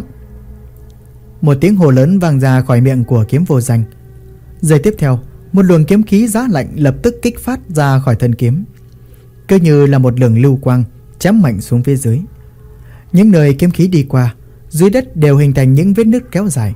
Một tiếng hô lớn vang ra khỏi miệng của Kiếm Vô Danh. Giây tiếp theo, một luồng kiếm khí giá lạnh lập tức kích phát ra khỏi thân kiếm, cứ như là một luồng lưu quang chém mạnh xuống phía dưới. Những nơi kiếm khí đi qua, dưới đất đều hình thành những vết nứt kéo dài.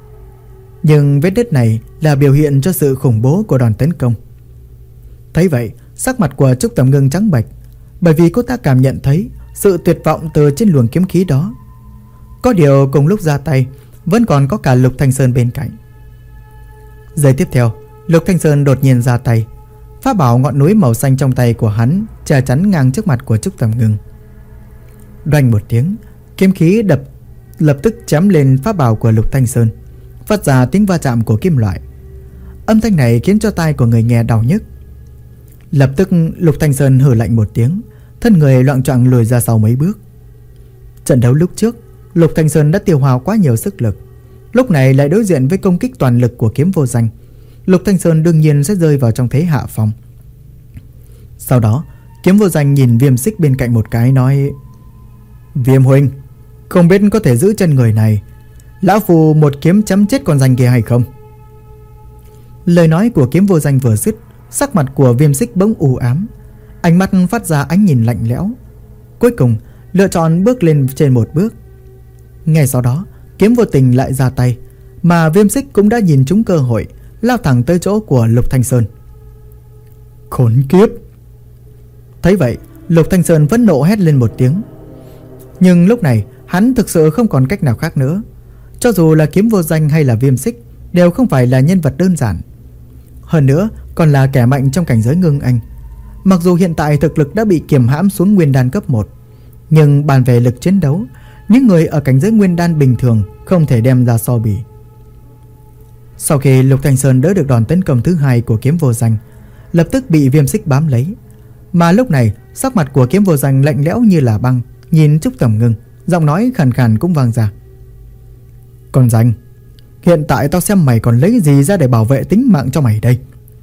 Nhưng vết nứt này là biểu hiện cho sự khủng bố của đòn tấn công. Thấy vậy, sắc mặt của Trúc Tầm Ngưng trắng bệch, bởi vì cô ta cảm nhận thấy sự tuyệt vọng từ trên luồng kiếm khí đó. Có điều cùng lúc ra tay vẫn còn có cả Lục Thanh Sơn bên cạnh. Giây tiếp theo, Lục Thanh Sơn đột nhiên ra tay, pháp bảo ngọn núi màu xanh trong tay của hắn che chắn ngang trước mặt của Trúc Tầm Ngưng. Đoanh một tiếng, kiếm khí lập tức chém lên pháp bảo của Lục Thanh Sơn, phát ra tiếng va chạm của kim loại. Âm thanh này khiến cho tai của người nghe đau nhức. Lập tức Lục Thanh Sơn hừ lạnh một tiếng, thân người loạng choạng lùi ra sau mấy bước. Trận đấu lúc trước, Lục Thanh Sơn đã tiêu hao quá nhiều sức lực, lúc này lại đối diện với công kích toàn lực của Kiếm Vô Danh. Lục Thanh Sơn đương nhiên sẽ rơi vào trong thế hạ phong. Sau đó, Kiếm Vô Danh nhìn Viêm Xích bên cạnh một cái nói: Viêm huynh, không biết có thể giữ chân người này, lão phù một kiếm chấm chết con Danh kia hay không? Lời nói của Kiếm Vô Danh vừa dứt, sắc mặt của Viêm Xích bỗng u ám, ánh mắt phát ra ánh nhìn lạnh lẽo, cuối cùng lựa chọn bước lên trên một bước. Ngay sau đó, Kiếm Vô Tình lại ra tay, mà Viêm Xích cũng đã nhìn trúng cơ hội, lao thẳng tới chỗ của Lục Thanh Sơn. Khốn kiếp! Thấy vậy, Lục Thanh Sơn vẫn nộ hét lên một tiếng. Nhưng lúc này hắn thực sự không còn cách nào khác nữa. Cho dù là Kiếm Vô Danh hay là Viêm Xích đều không phải là nhân vật đơn giản, hơn nữa còn là kẻ mạnh trong cảnh giới ngưng anh. Mặc dù hiện tại thực lực đã bị kiềm hãm xuống nguyên đan cấp 1, nhưng bàn về lực chiến đấu, những người ở cảnh giới nguyên đan bình thường không thể đem ra so bì. Sau khi Lục Thanh Sơn đỡ được đòn tấn công thứ hai của Kiếm Vô Danh, lập tức bị Viêm Xích bám lấy. Mà lúc này sắc mặt của Kiếm Vô Danh lạnh lẽo như là băng, nhìn Trúc Tầm Ngưng, giọng nói khàn khàn cũng vang ra: Con Danh, hiện tại tao xem mày còn lấy gì ra để bảo vệ tính mạng cho mày đây.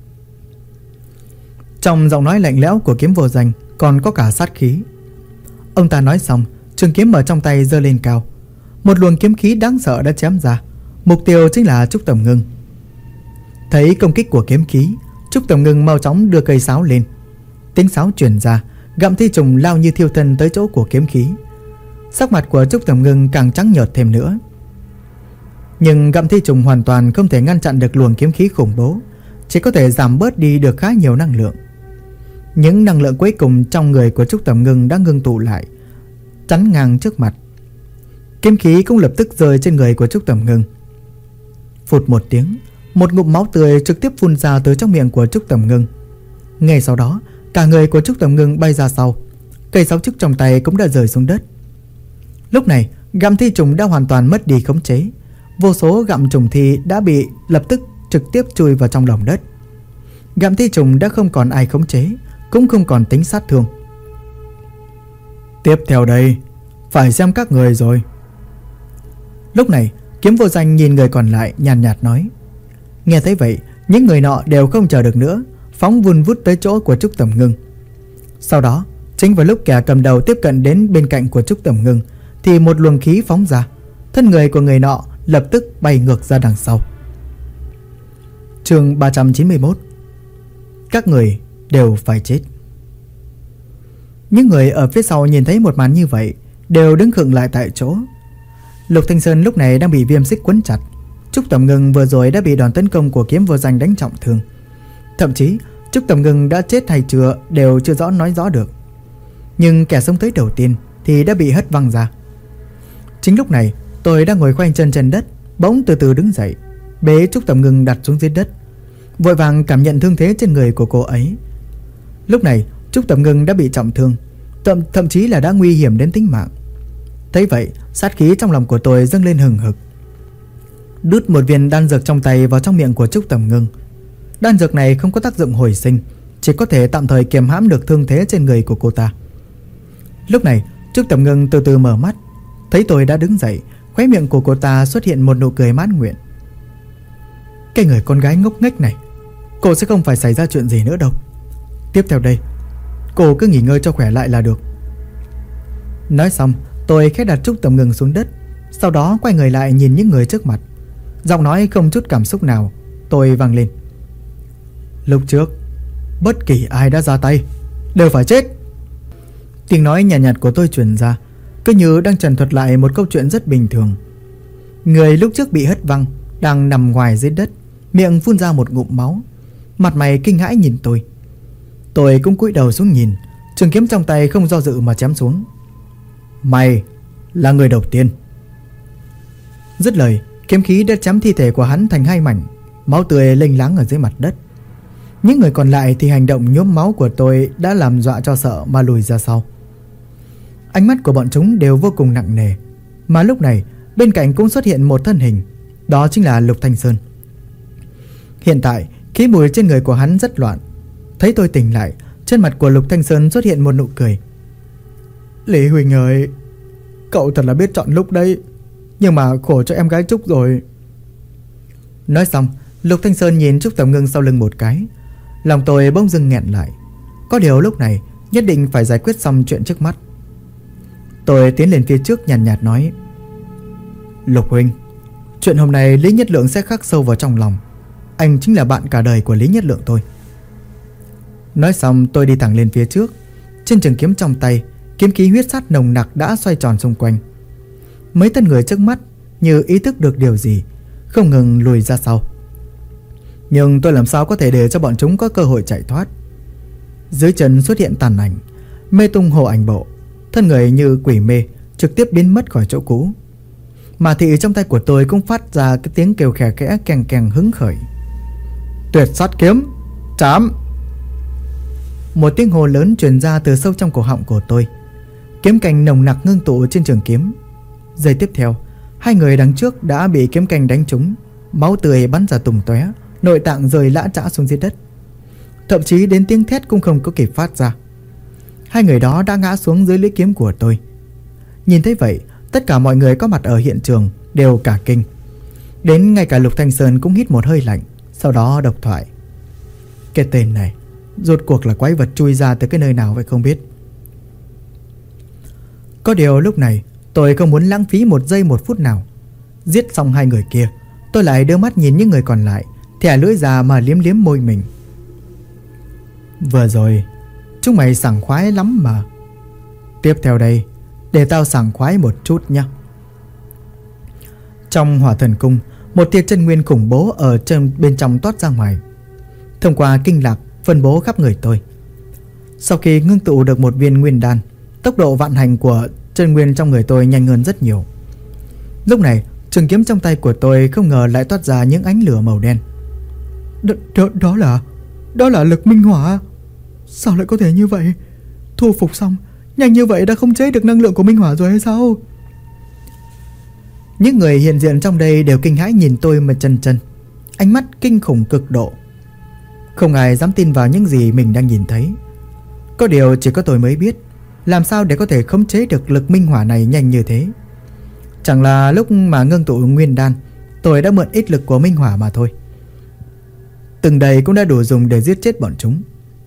Trong giọng nói lạnh lẽo của Kiếm Vô Danh còn có cả sát khí. Ông ta nói xong, trường kiếm ở trong tay giơ lên cao, một luồng kiếm khí đáng sợ đã chém ra, mục tiêu chính là Trúc Tầm Ngưng. Thấy công kích của kiếm khí, Trúc Tầm Ngưng mau chóng đưa cây sáo lên. Tiếng sáo truyền ra, gặm thi trùng lao như thiêu thân tới chỗ của kiếm khí. Sắc mặt của Trúc Tầm Ngưng càng trắng nhợt thêm nữa. Nhưng gặm thi trùng hoàn toàn không thể ngăn chặn được luồng kiếm khí khủng bố, chỉ có thể giảm bớt đi được khá nhiều năng lượng. Những năng lượng cuối cùng trong người của Trúc Tầm Ngưng đã ngưng tụ lại, chắn ngang trước mặt. Kiếm khí cũng lập tức rơi trên người của Trúc Tầm Ngưng. Phụt một tiếng, một ngụm máu tươi trực tiếp phun ra từ trong miệng của Trúc Tầm Ngưng. Ngay sau đó, cả người của Trúc Tầm Ngưng bay ra sau, cây sáo trúc trong tay cũng đã rơi xuống đất. Lúc này, gặm thi trùng đã hoàn toàn mất đi khống chế. Vô số gặm trùng thi đã bị lập tức trực tiếp chui vào trong lòng đất. Gặm thi trùng đã không còn ai khống chế, cũng không còn tính sát thương. Tiếp theo đây, phải xem các người rồi. Lúc này, Kiếm Vô Danh nhìn người còn lại nhàn nhạt nói. Nghe thấy vậy, những người nọ đều không chờ được nữa, phóng vun vút tới chỗ của Trúc Tầm Ngưng. Sau đó, chính vào lúc kẻ cầm đầu tiếp cận đến bên cạnh của Trúc Tầm Ngưng, thì một luồng khí phóng ra, thân người của người nọ lập tức bay ngược ra đằng sau. Chương 391. Các người đều phải chết. Những người ở phía sau nhìn thấy một màn như vậy đều đứng khựng lại tại chỗ. Lục Thanh Sơn lúc này đang bị viêm xích quấn chặt. Trúc Tầm Ngưng vừa rồi đã bị đòn tấn công của Kiếm Vô Danh đánh trọng thương. Thậm chí Trúc Tầm Ngưng đã chết hay chưa đều chưa rõ nói rõ được. Nhưng kẻ sống tới đầu tiên thì đã bị hất văng ra. Chính lúc này tôi đang ngồi khoanh chân trên đất, bỗng từ từ đứng dậy, bế Trúc Tầm Ngưng đặt xuống dưới đất, vội vàng cảm nhận thương thế trên người của cô ấy. Lúc này Trúc Tầm Ngưng đã bị trọng thương, thậm chí là đã nguy hiểm đến tính mạng. Thấy vậy, sát khí trong lòng của tôi dâng lên hừng hực. Đút một viên đan dược trong tay vào trong miệng của Trúc Tầm Ngưng. Đan dược này không có tác dụng hồi sinh, chỉ có thể tạm thời kiềm hãm được thương thế trên người của cô ta. Lúc này Trúc Tầm Ngưng từ từ mở mắt, thấy tôi đã đứng dậy, khóe miệng của cô ta xuất hiện một nụ cười mãn nguyện. Cái người con gái ngốc nghếch này, cô sẽ không phải xảy ra chuyện gì nữa đâu. Tiếp theo đây, cô cứ nghỉ ngơi cho khỏe lại là được. Nói xong, tôi khẽ đặt Trúc Tầm Ngưng xuống đất, sau đó quay người lại nhìn những người trước mặt. Giọng nói không chút cảm xúc nào, tôi vang lên. Lúc trước, bất kỳ ai đã ra tay đều phải chết. Tiếng nói nhạt nhạt của tôi truyền ra, cứ như đang trần thuật lại một câu chuyện rất bình thường. Người lúc trước bị hất văng đang nằm ngoài dưới đất, miệng phun ra một ngụm máu, mặt mày kinh hãi nhìn tôi. Tôi cũng cúi đầu xuống nhìn, trường kiếm trong tay không do dự mà chém xuống. Mày là người đầu tiên. Dứt lời, kiếm khí đã chém thi thể của hắn thành hai mảnh, máu tươi lênh láng ở dưới mặt đất. Những người còn lại thì hành động nhuốm máu của tôi đã làm dọa cho sợ mà lùi ra sau. Ánh mắt của bọn chúng đều vô cùng nặng nề. Mà lúc này bên cạnh cũng xuất hiện một thân hình, đó chính là Lục Thanh Sơn. Hiện tại khí mùi trên người của hắn rất loạn. Thấy tôi tỉnh lại, trên mặt của Lục Thanh Sơn xuất hiện một nụ cười. Lý Huỳnh ơi, cậu thật là biết chọn lúc đấy, nhưng mà khổ cho em gái Trúc rồi. Nói xong, Lục Thanh Sơn nhìn Trúc Tầm Ngưng sau lưng một cái. Lòng tôi bỗng dưng nghẹn lại. Có điều lúc này nhất định phải giải quyết xong chuyện trước mắt. Tôi tiến lên phía trước nhàn nhạt nói. Lục huynh, chuyện hôm nay Lý Nhất Lượng sẽ khắc sâu vào trong lòng. Anh chính là bạn cả đời của Lý Nhất Lượng tôi. Nói xong tôi đi thẳng lên phía trước. Trên trường kiếm trong tay, kiếm khí huyết sát nồng nặc đã xoay tròn xung quanh. Mấy thân người trước mắt như ý thức được điều gì, không ngừng lùi ra sau. Nhưng tôi làm sao có thể để cho bọn chúng có cơ hội chạy thoát. Dưới chân xuất hiện tàn ảnh, mê tung hồ ảnh bộ, thân người như quỷ mê trực tiếp biến mất khỏi chỗ cũ. Mà thị trong tay của tôi cũng phát ra cái tiếng kêu khẽ khẽ keng keng hứng khởi. Tuyệt sát kiếm, chám. Một tiếng hô lớn truyền ra từ sâu trong cổ họng của tôi. Kiếm canh nồng nặc ngưng tụ trên trường kiếm. Giây tiếp theo, hai người đằng trước đã bị kiếm canh đánh trúng, máu tươi bắn ra tung tóe, nội tạng rơi lã chã xuống dưới đất. Thậm chí đến tiếng thét cũng không có kịp phát ra. Hai người đó đã ngã xuống dưới lưỡi kiếm của tôi. Nhìn thấy vậy, tất cả mọi người có mặt ở hiện trường đều cả kinh. Đến ngay cả Lục Thanh Sơn cũng hít một hơi lạnh, sau đó độc thoại. Cái tên này rốt cuộc là quái vật chui ra từ cái nơi nào vậy không biết. Có điều lúc này tôi không muốn lãng phí một giây một phút nào. Giết xong hai người kia, tôi lại đưa mắt nhìn những người còn lại, thẻ lưỡi ra mà liếm liếm môi mình. Vừa rồi chúng mày sảng khoái lắm mà. Tiếp theo đây, để tao sảng khoái một chút nhé. Trong Hỏa Thần Cung, một tia chân nguyên khủng bố ở bên trong toát ra ngoài, thông qua kinh lạc phân bố khắp người tôi. Sau khi ngưng tụ được một viên nguyên đan, tốc độ vận hành của chân nguyên trong người tôi nhanh hơn rất nhiều. Lúc này Trường kiếm trong tay của tôi không ngờ lại toát ra những ánh lửa màu đen. Đó là lực minh hỏa. Sao lại có thể như vậy? Thu phục xong nhanh như vậy đã khống chế được năng lượng của minh hỏa rồi hay sao? Những người hiện diện trong đây đều kinh hãi nhìn tôi mà chân, ánh mắt kinh khủng cực độ. Không ai dám tin vào những gì mình đang nhìn thấy. Có điều chỉ có tôi mới biết làm sao để có thể khống chế được lực minh hỏa này nhanh như thế. Chẳng là lúc mà ngưng tụ nguyên đan, tôi đã mượn ít lực của minh hỏa mà thôi. Từng đầy cũng đã đủ dùng để giết chết bọn chúng.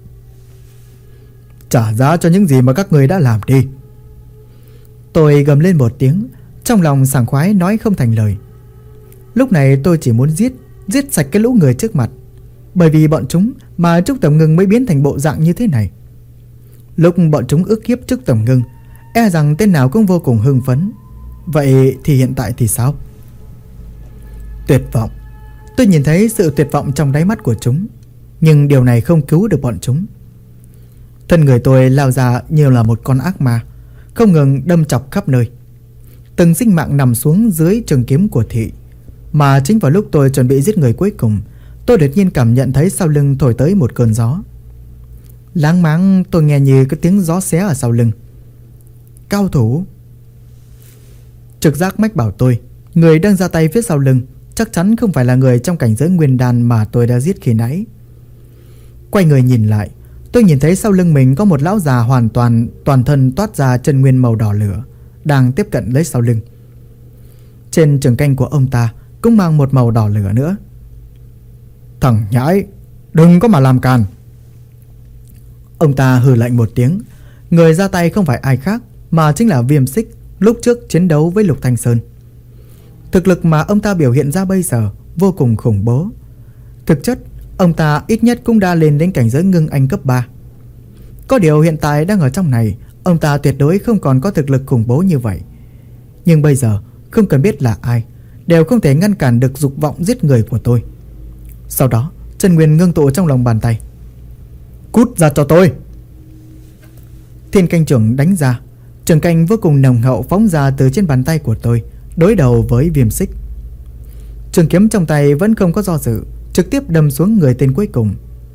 Trả giá cho những gì mà các người đã làm đi. Tôi gầm lên một tiếng, trong lòng sảng khoái nói không thành lời. Lúc này tôi chỉ muốn giết sạch cái lũ người trước mặt. Bởi vì bọn chúng mà Trúc Tầm Ngưng mới biến thành bộ dạng như thế này. Lúc bọn chúng ức hiếp Trúc Tầm Ngưng, e rằng tên nào cũng vô cùng hưng phấn. Vậy thì hiện tại thì sao? Tuyệt vọng. Tôi nhìn thấy sự tuyệt vọng trong đáy mắt của chúng. Nhưng điều này không cứu được bọn chúng. Thân người tôi lao ra như là một con ác ma, không ngừng đâm chọc khắp nơi. Từng sinh mạng nằm xuống dưới trường kiếm của thị. Mà chính vào lúc tôi chuẩn bị giết người cuối cùng, tôi đột nhiên cảm nhận thấy sau lưng thổi tới một cơn gió. Láng máng tôi nghe như cái tiếng gió xé ở sau lưng. Cao thủ. Trực giác mách bảo tôi, người đang ra tay phía sau lưng chắc chắn không phải là người trong cảnh giới nguyên đan mà tôi đã giết khi nãy. Quay người nhìn lại, tôi nhìn thấy sau lưng mình có một lão già hoàn toàn thân toát ra chân nguyên màu đỏ lửa, đang tiếp cận lấy sau lưng. Trên trường canh của ông ta cũng mang một màu đỏ lửa nữa. Thằng nhãi, đừng có mà làm càn. Ông ta hừ lạnh một tiếng. Người ra tay không phải ai khác mà chính là Viêm Xích, lúc trước chiến đấu với Lục Thanh Sơn. Thực lực mà ông ta biểu hiện ra bây giờ vô cùng khủng bố. Thực chất ông ta ít nhất cũng đã lên đến cảnh giới ngưng anh cấp 3. Có điều hiện tại đang ở trong này, ông ta tuyệt đối không còn có thực lực khủng bố như vậy. Nhưng bây giờ không cần biết là ai, đều không thể ngăn cản được dục vọng giết người của tôi. Sau đó chân nguyên ngưng tụ trong lòng bàn tay. Cút ra cho tôi. Thiên canh trưởng đánh ra. Trường canh vô cùng nồng hậu phóng ra từ trên bàn tay của tôi, đối đầu với Viêm Xích. Trường kiếm trong tay vẫn không có do dự, trực tiếp đâm xuống người tên cuối cùng.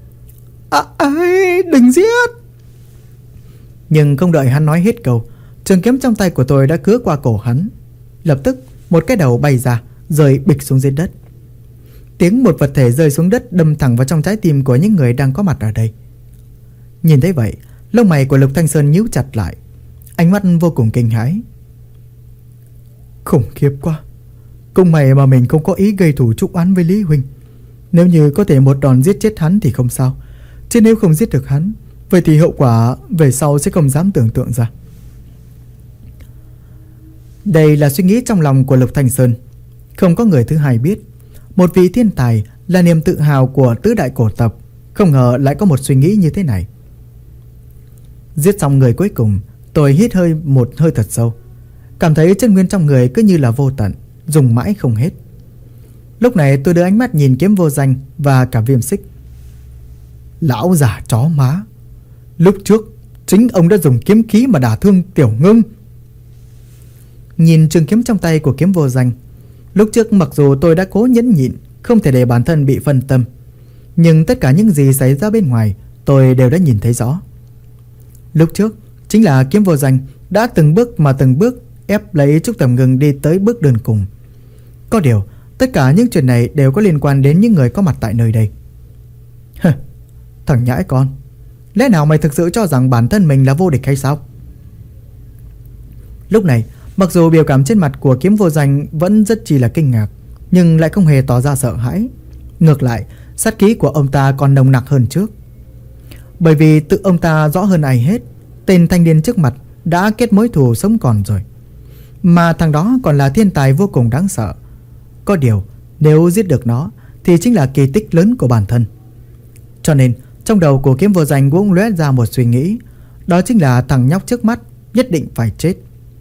Đừng giết. Nhưng không đợi hắn nói hết câu, trường kiếm trong tay của tôi đã cứa qua cổ hắn. Lập tức một cái đầu bay ra, rơi bịch xuống dưới đất. Tiếng một vật thể rơi xuống đất đâm thẳng vào trong trái tim của những người đang có mặt ở đây. Nhìn thấy vậy, lông mày của Lục Thanh Sơn nhíu chặt lại, ánh mắt vô cùng kinh hãi. Khủng khiếp quá. Cũng may mà mình không có ý gây thù chuốc oán với Lý huynh. Nếu như có thể một đòn giết chết hắn thì không sao, chứ nếu không giết được hắn, vậy thì hậu quả về sau sẽ không dám tưởng tượng ra. Đây là suy nghĩ trong lòng của Lục Thanh Sơn. Không có người thứ hai biết. Một vị thiên tài là niềm tự hào của tứ đại cổ tộc, không ngờ lại có một suy nghĩ như thế này. Giết xong người cuối cùng, tôi hít một hơi thật sâu, cảm thấy chân nguyên trong người cứ như là vô tận, dùng mãi không hết. Lúc này tôi đưa ánh mắt nhìn Kiếm Vô Danh và cả Viêm Xích. Lão già chó má, lúc trước chính ông đã dùng kiếm khí mà đả thương Tiểu Ngưng. Nhìn trường kiếm trong tay của Kiếm Vô Danh, lúc trước mặc dù tôi đã cố nhẫn nhịn, không thể để bản thân bị phân tâm, nhưng tất cả những gì xảy ra bên ngoài tôi đều đã nhìn thấy rõ. Lúc trước chính là Kiếm Vô Danh đã từng bước ép lấy Trúc Tầm Ngưng đi tới bước đường cùng. Có điều tất cả những chuyện này đều có liên quan đến những người có mặt tại nơi đây. Thằng nhãi con, lẽ nào mày thực sự cho rằng bản thân mình là vô địch hay sao? Lúc này mặc dù biểu cảm trên mặt của Kiếm Vô Danh vẫn rất chi là kinh ngạc, nhưng lại không hề tỏ ra sợ hãi. Ngược lại, sát khí của ông ta còn nồng nặc hơn trước. Bởi vì tự ông ta rõ hơn ai hết, tên thanh niên trước mặt đã kết mối thù sống còn rồi, mà thằng đó còn là thiên tài vô cùng đáng sợ. Có điều nếu giết được nó thì chính là kỳ tích lớn của bản thân. Cho nên trong đầu của Kiếm Vô Danh cũng lóe ra một suy nghĩ, đó chính là thằng nhóc trước mắt nhất định phải chết.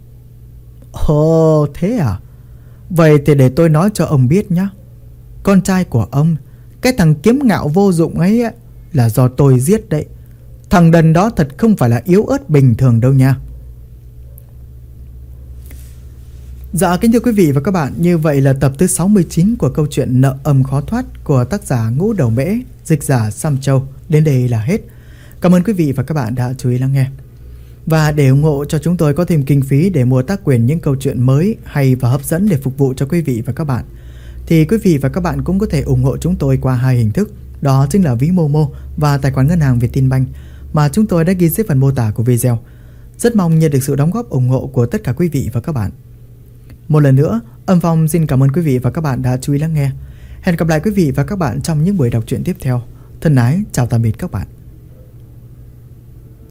Ồ, thế à? Vậy thì để tôi nói cho ông biết nhé. Con trai của ông, cái thằng kiếm ngạo vô dụng ấy là do tôi giết đấy. Thằng đần đó thật không phải là yếu ớt bình thường đâu nha. Dạ kính thưa quý vị và các bạn, như vậy là tập thứ 69 của câu chuyện Nợ Âm Khó Thoát của tác giả Ngũ Đầu Mễ, dịch giả Sam Châu đến đây là hết. Cảm ơn quý vị và các bạn đã chú ý lắng nghe. Và để ủng hộ cho chúng tôi có thêm kinh phí để mua tác quyền những câu chuyện mới hay và hấp dẫn để phục vụ cho quý vị và các bạn, thì quý vị và các bạn cũng có thể ủng hộ chúng tôi qua hai hình thức. Đó chính là ví Momo và tài khoản ngân hàng Vietinbank mà chúng tôi đã ghi dưới phần mô tả của video. Rất mong nhận được sự đóng góp ủng hộ của tất cả quý vị và các bạn. Một lần nữa, Âm Phong xin cảm ơn quý vị và các bạn đã chú ý lắng nghe. Hẹn gặp lại quý vị và các bạn trong những buổi đọc truyện tiếp theo. Thân ái, chào tạm biệt các bạn.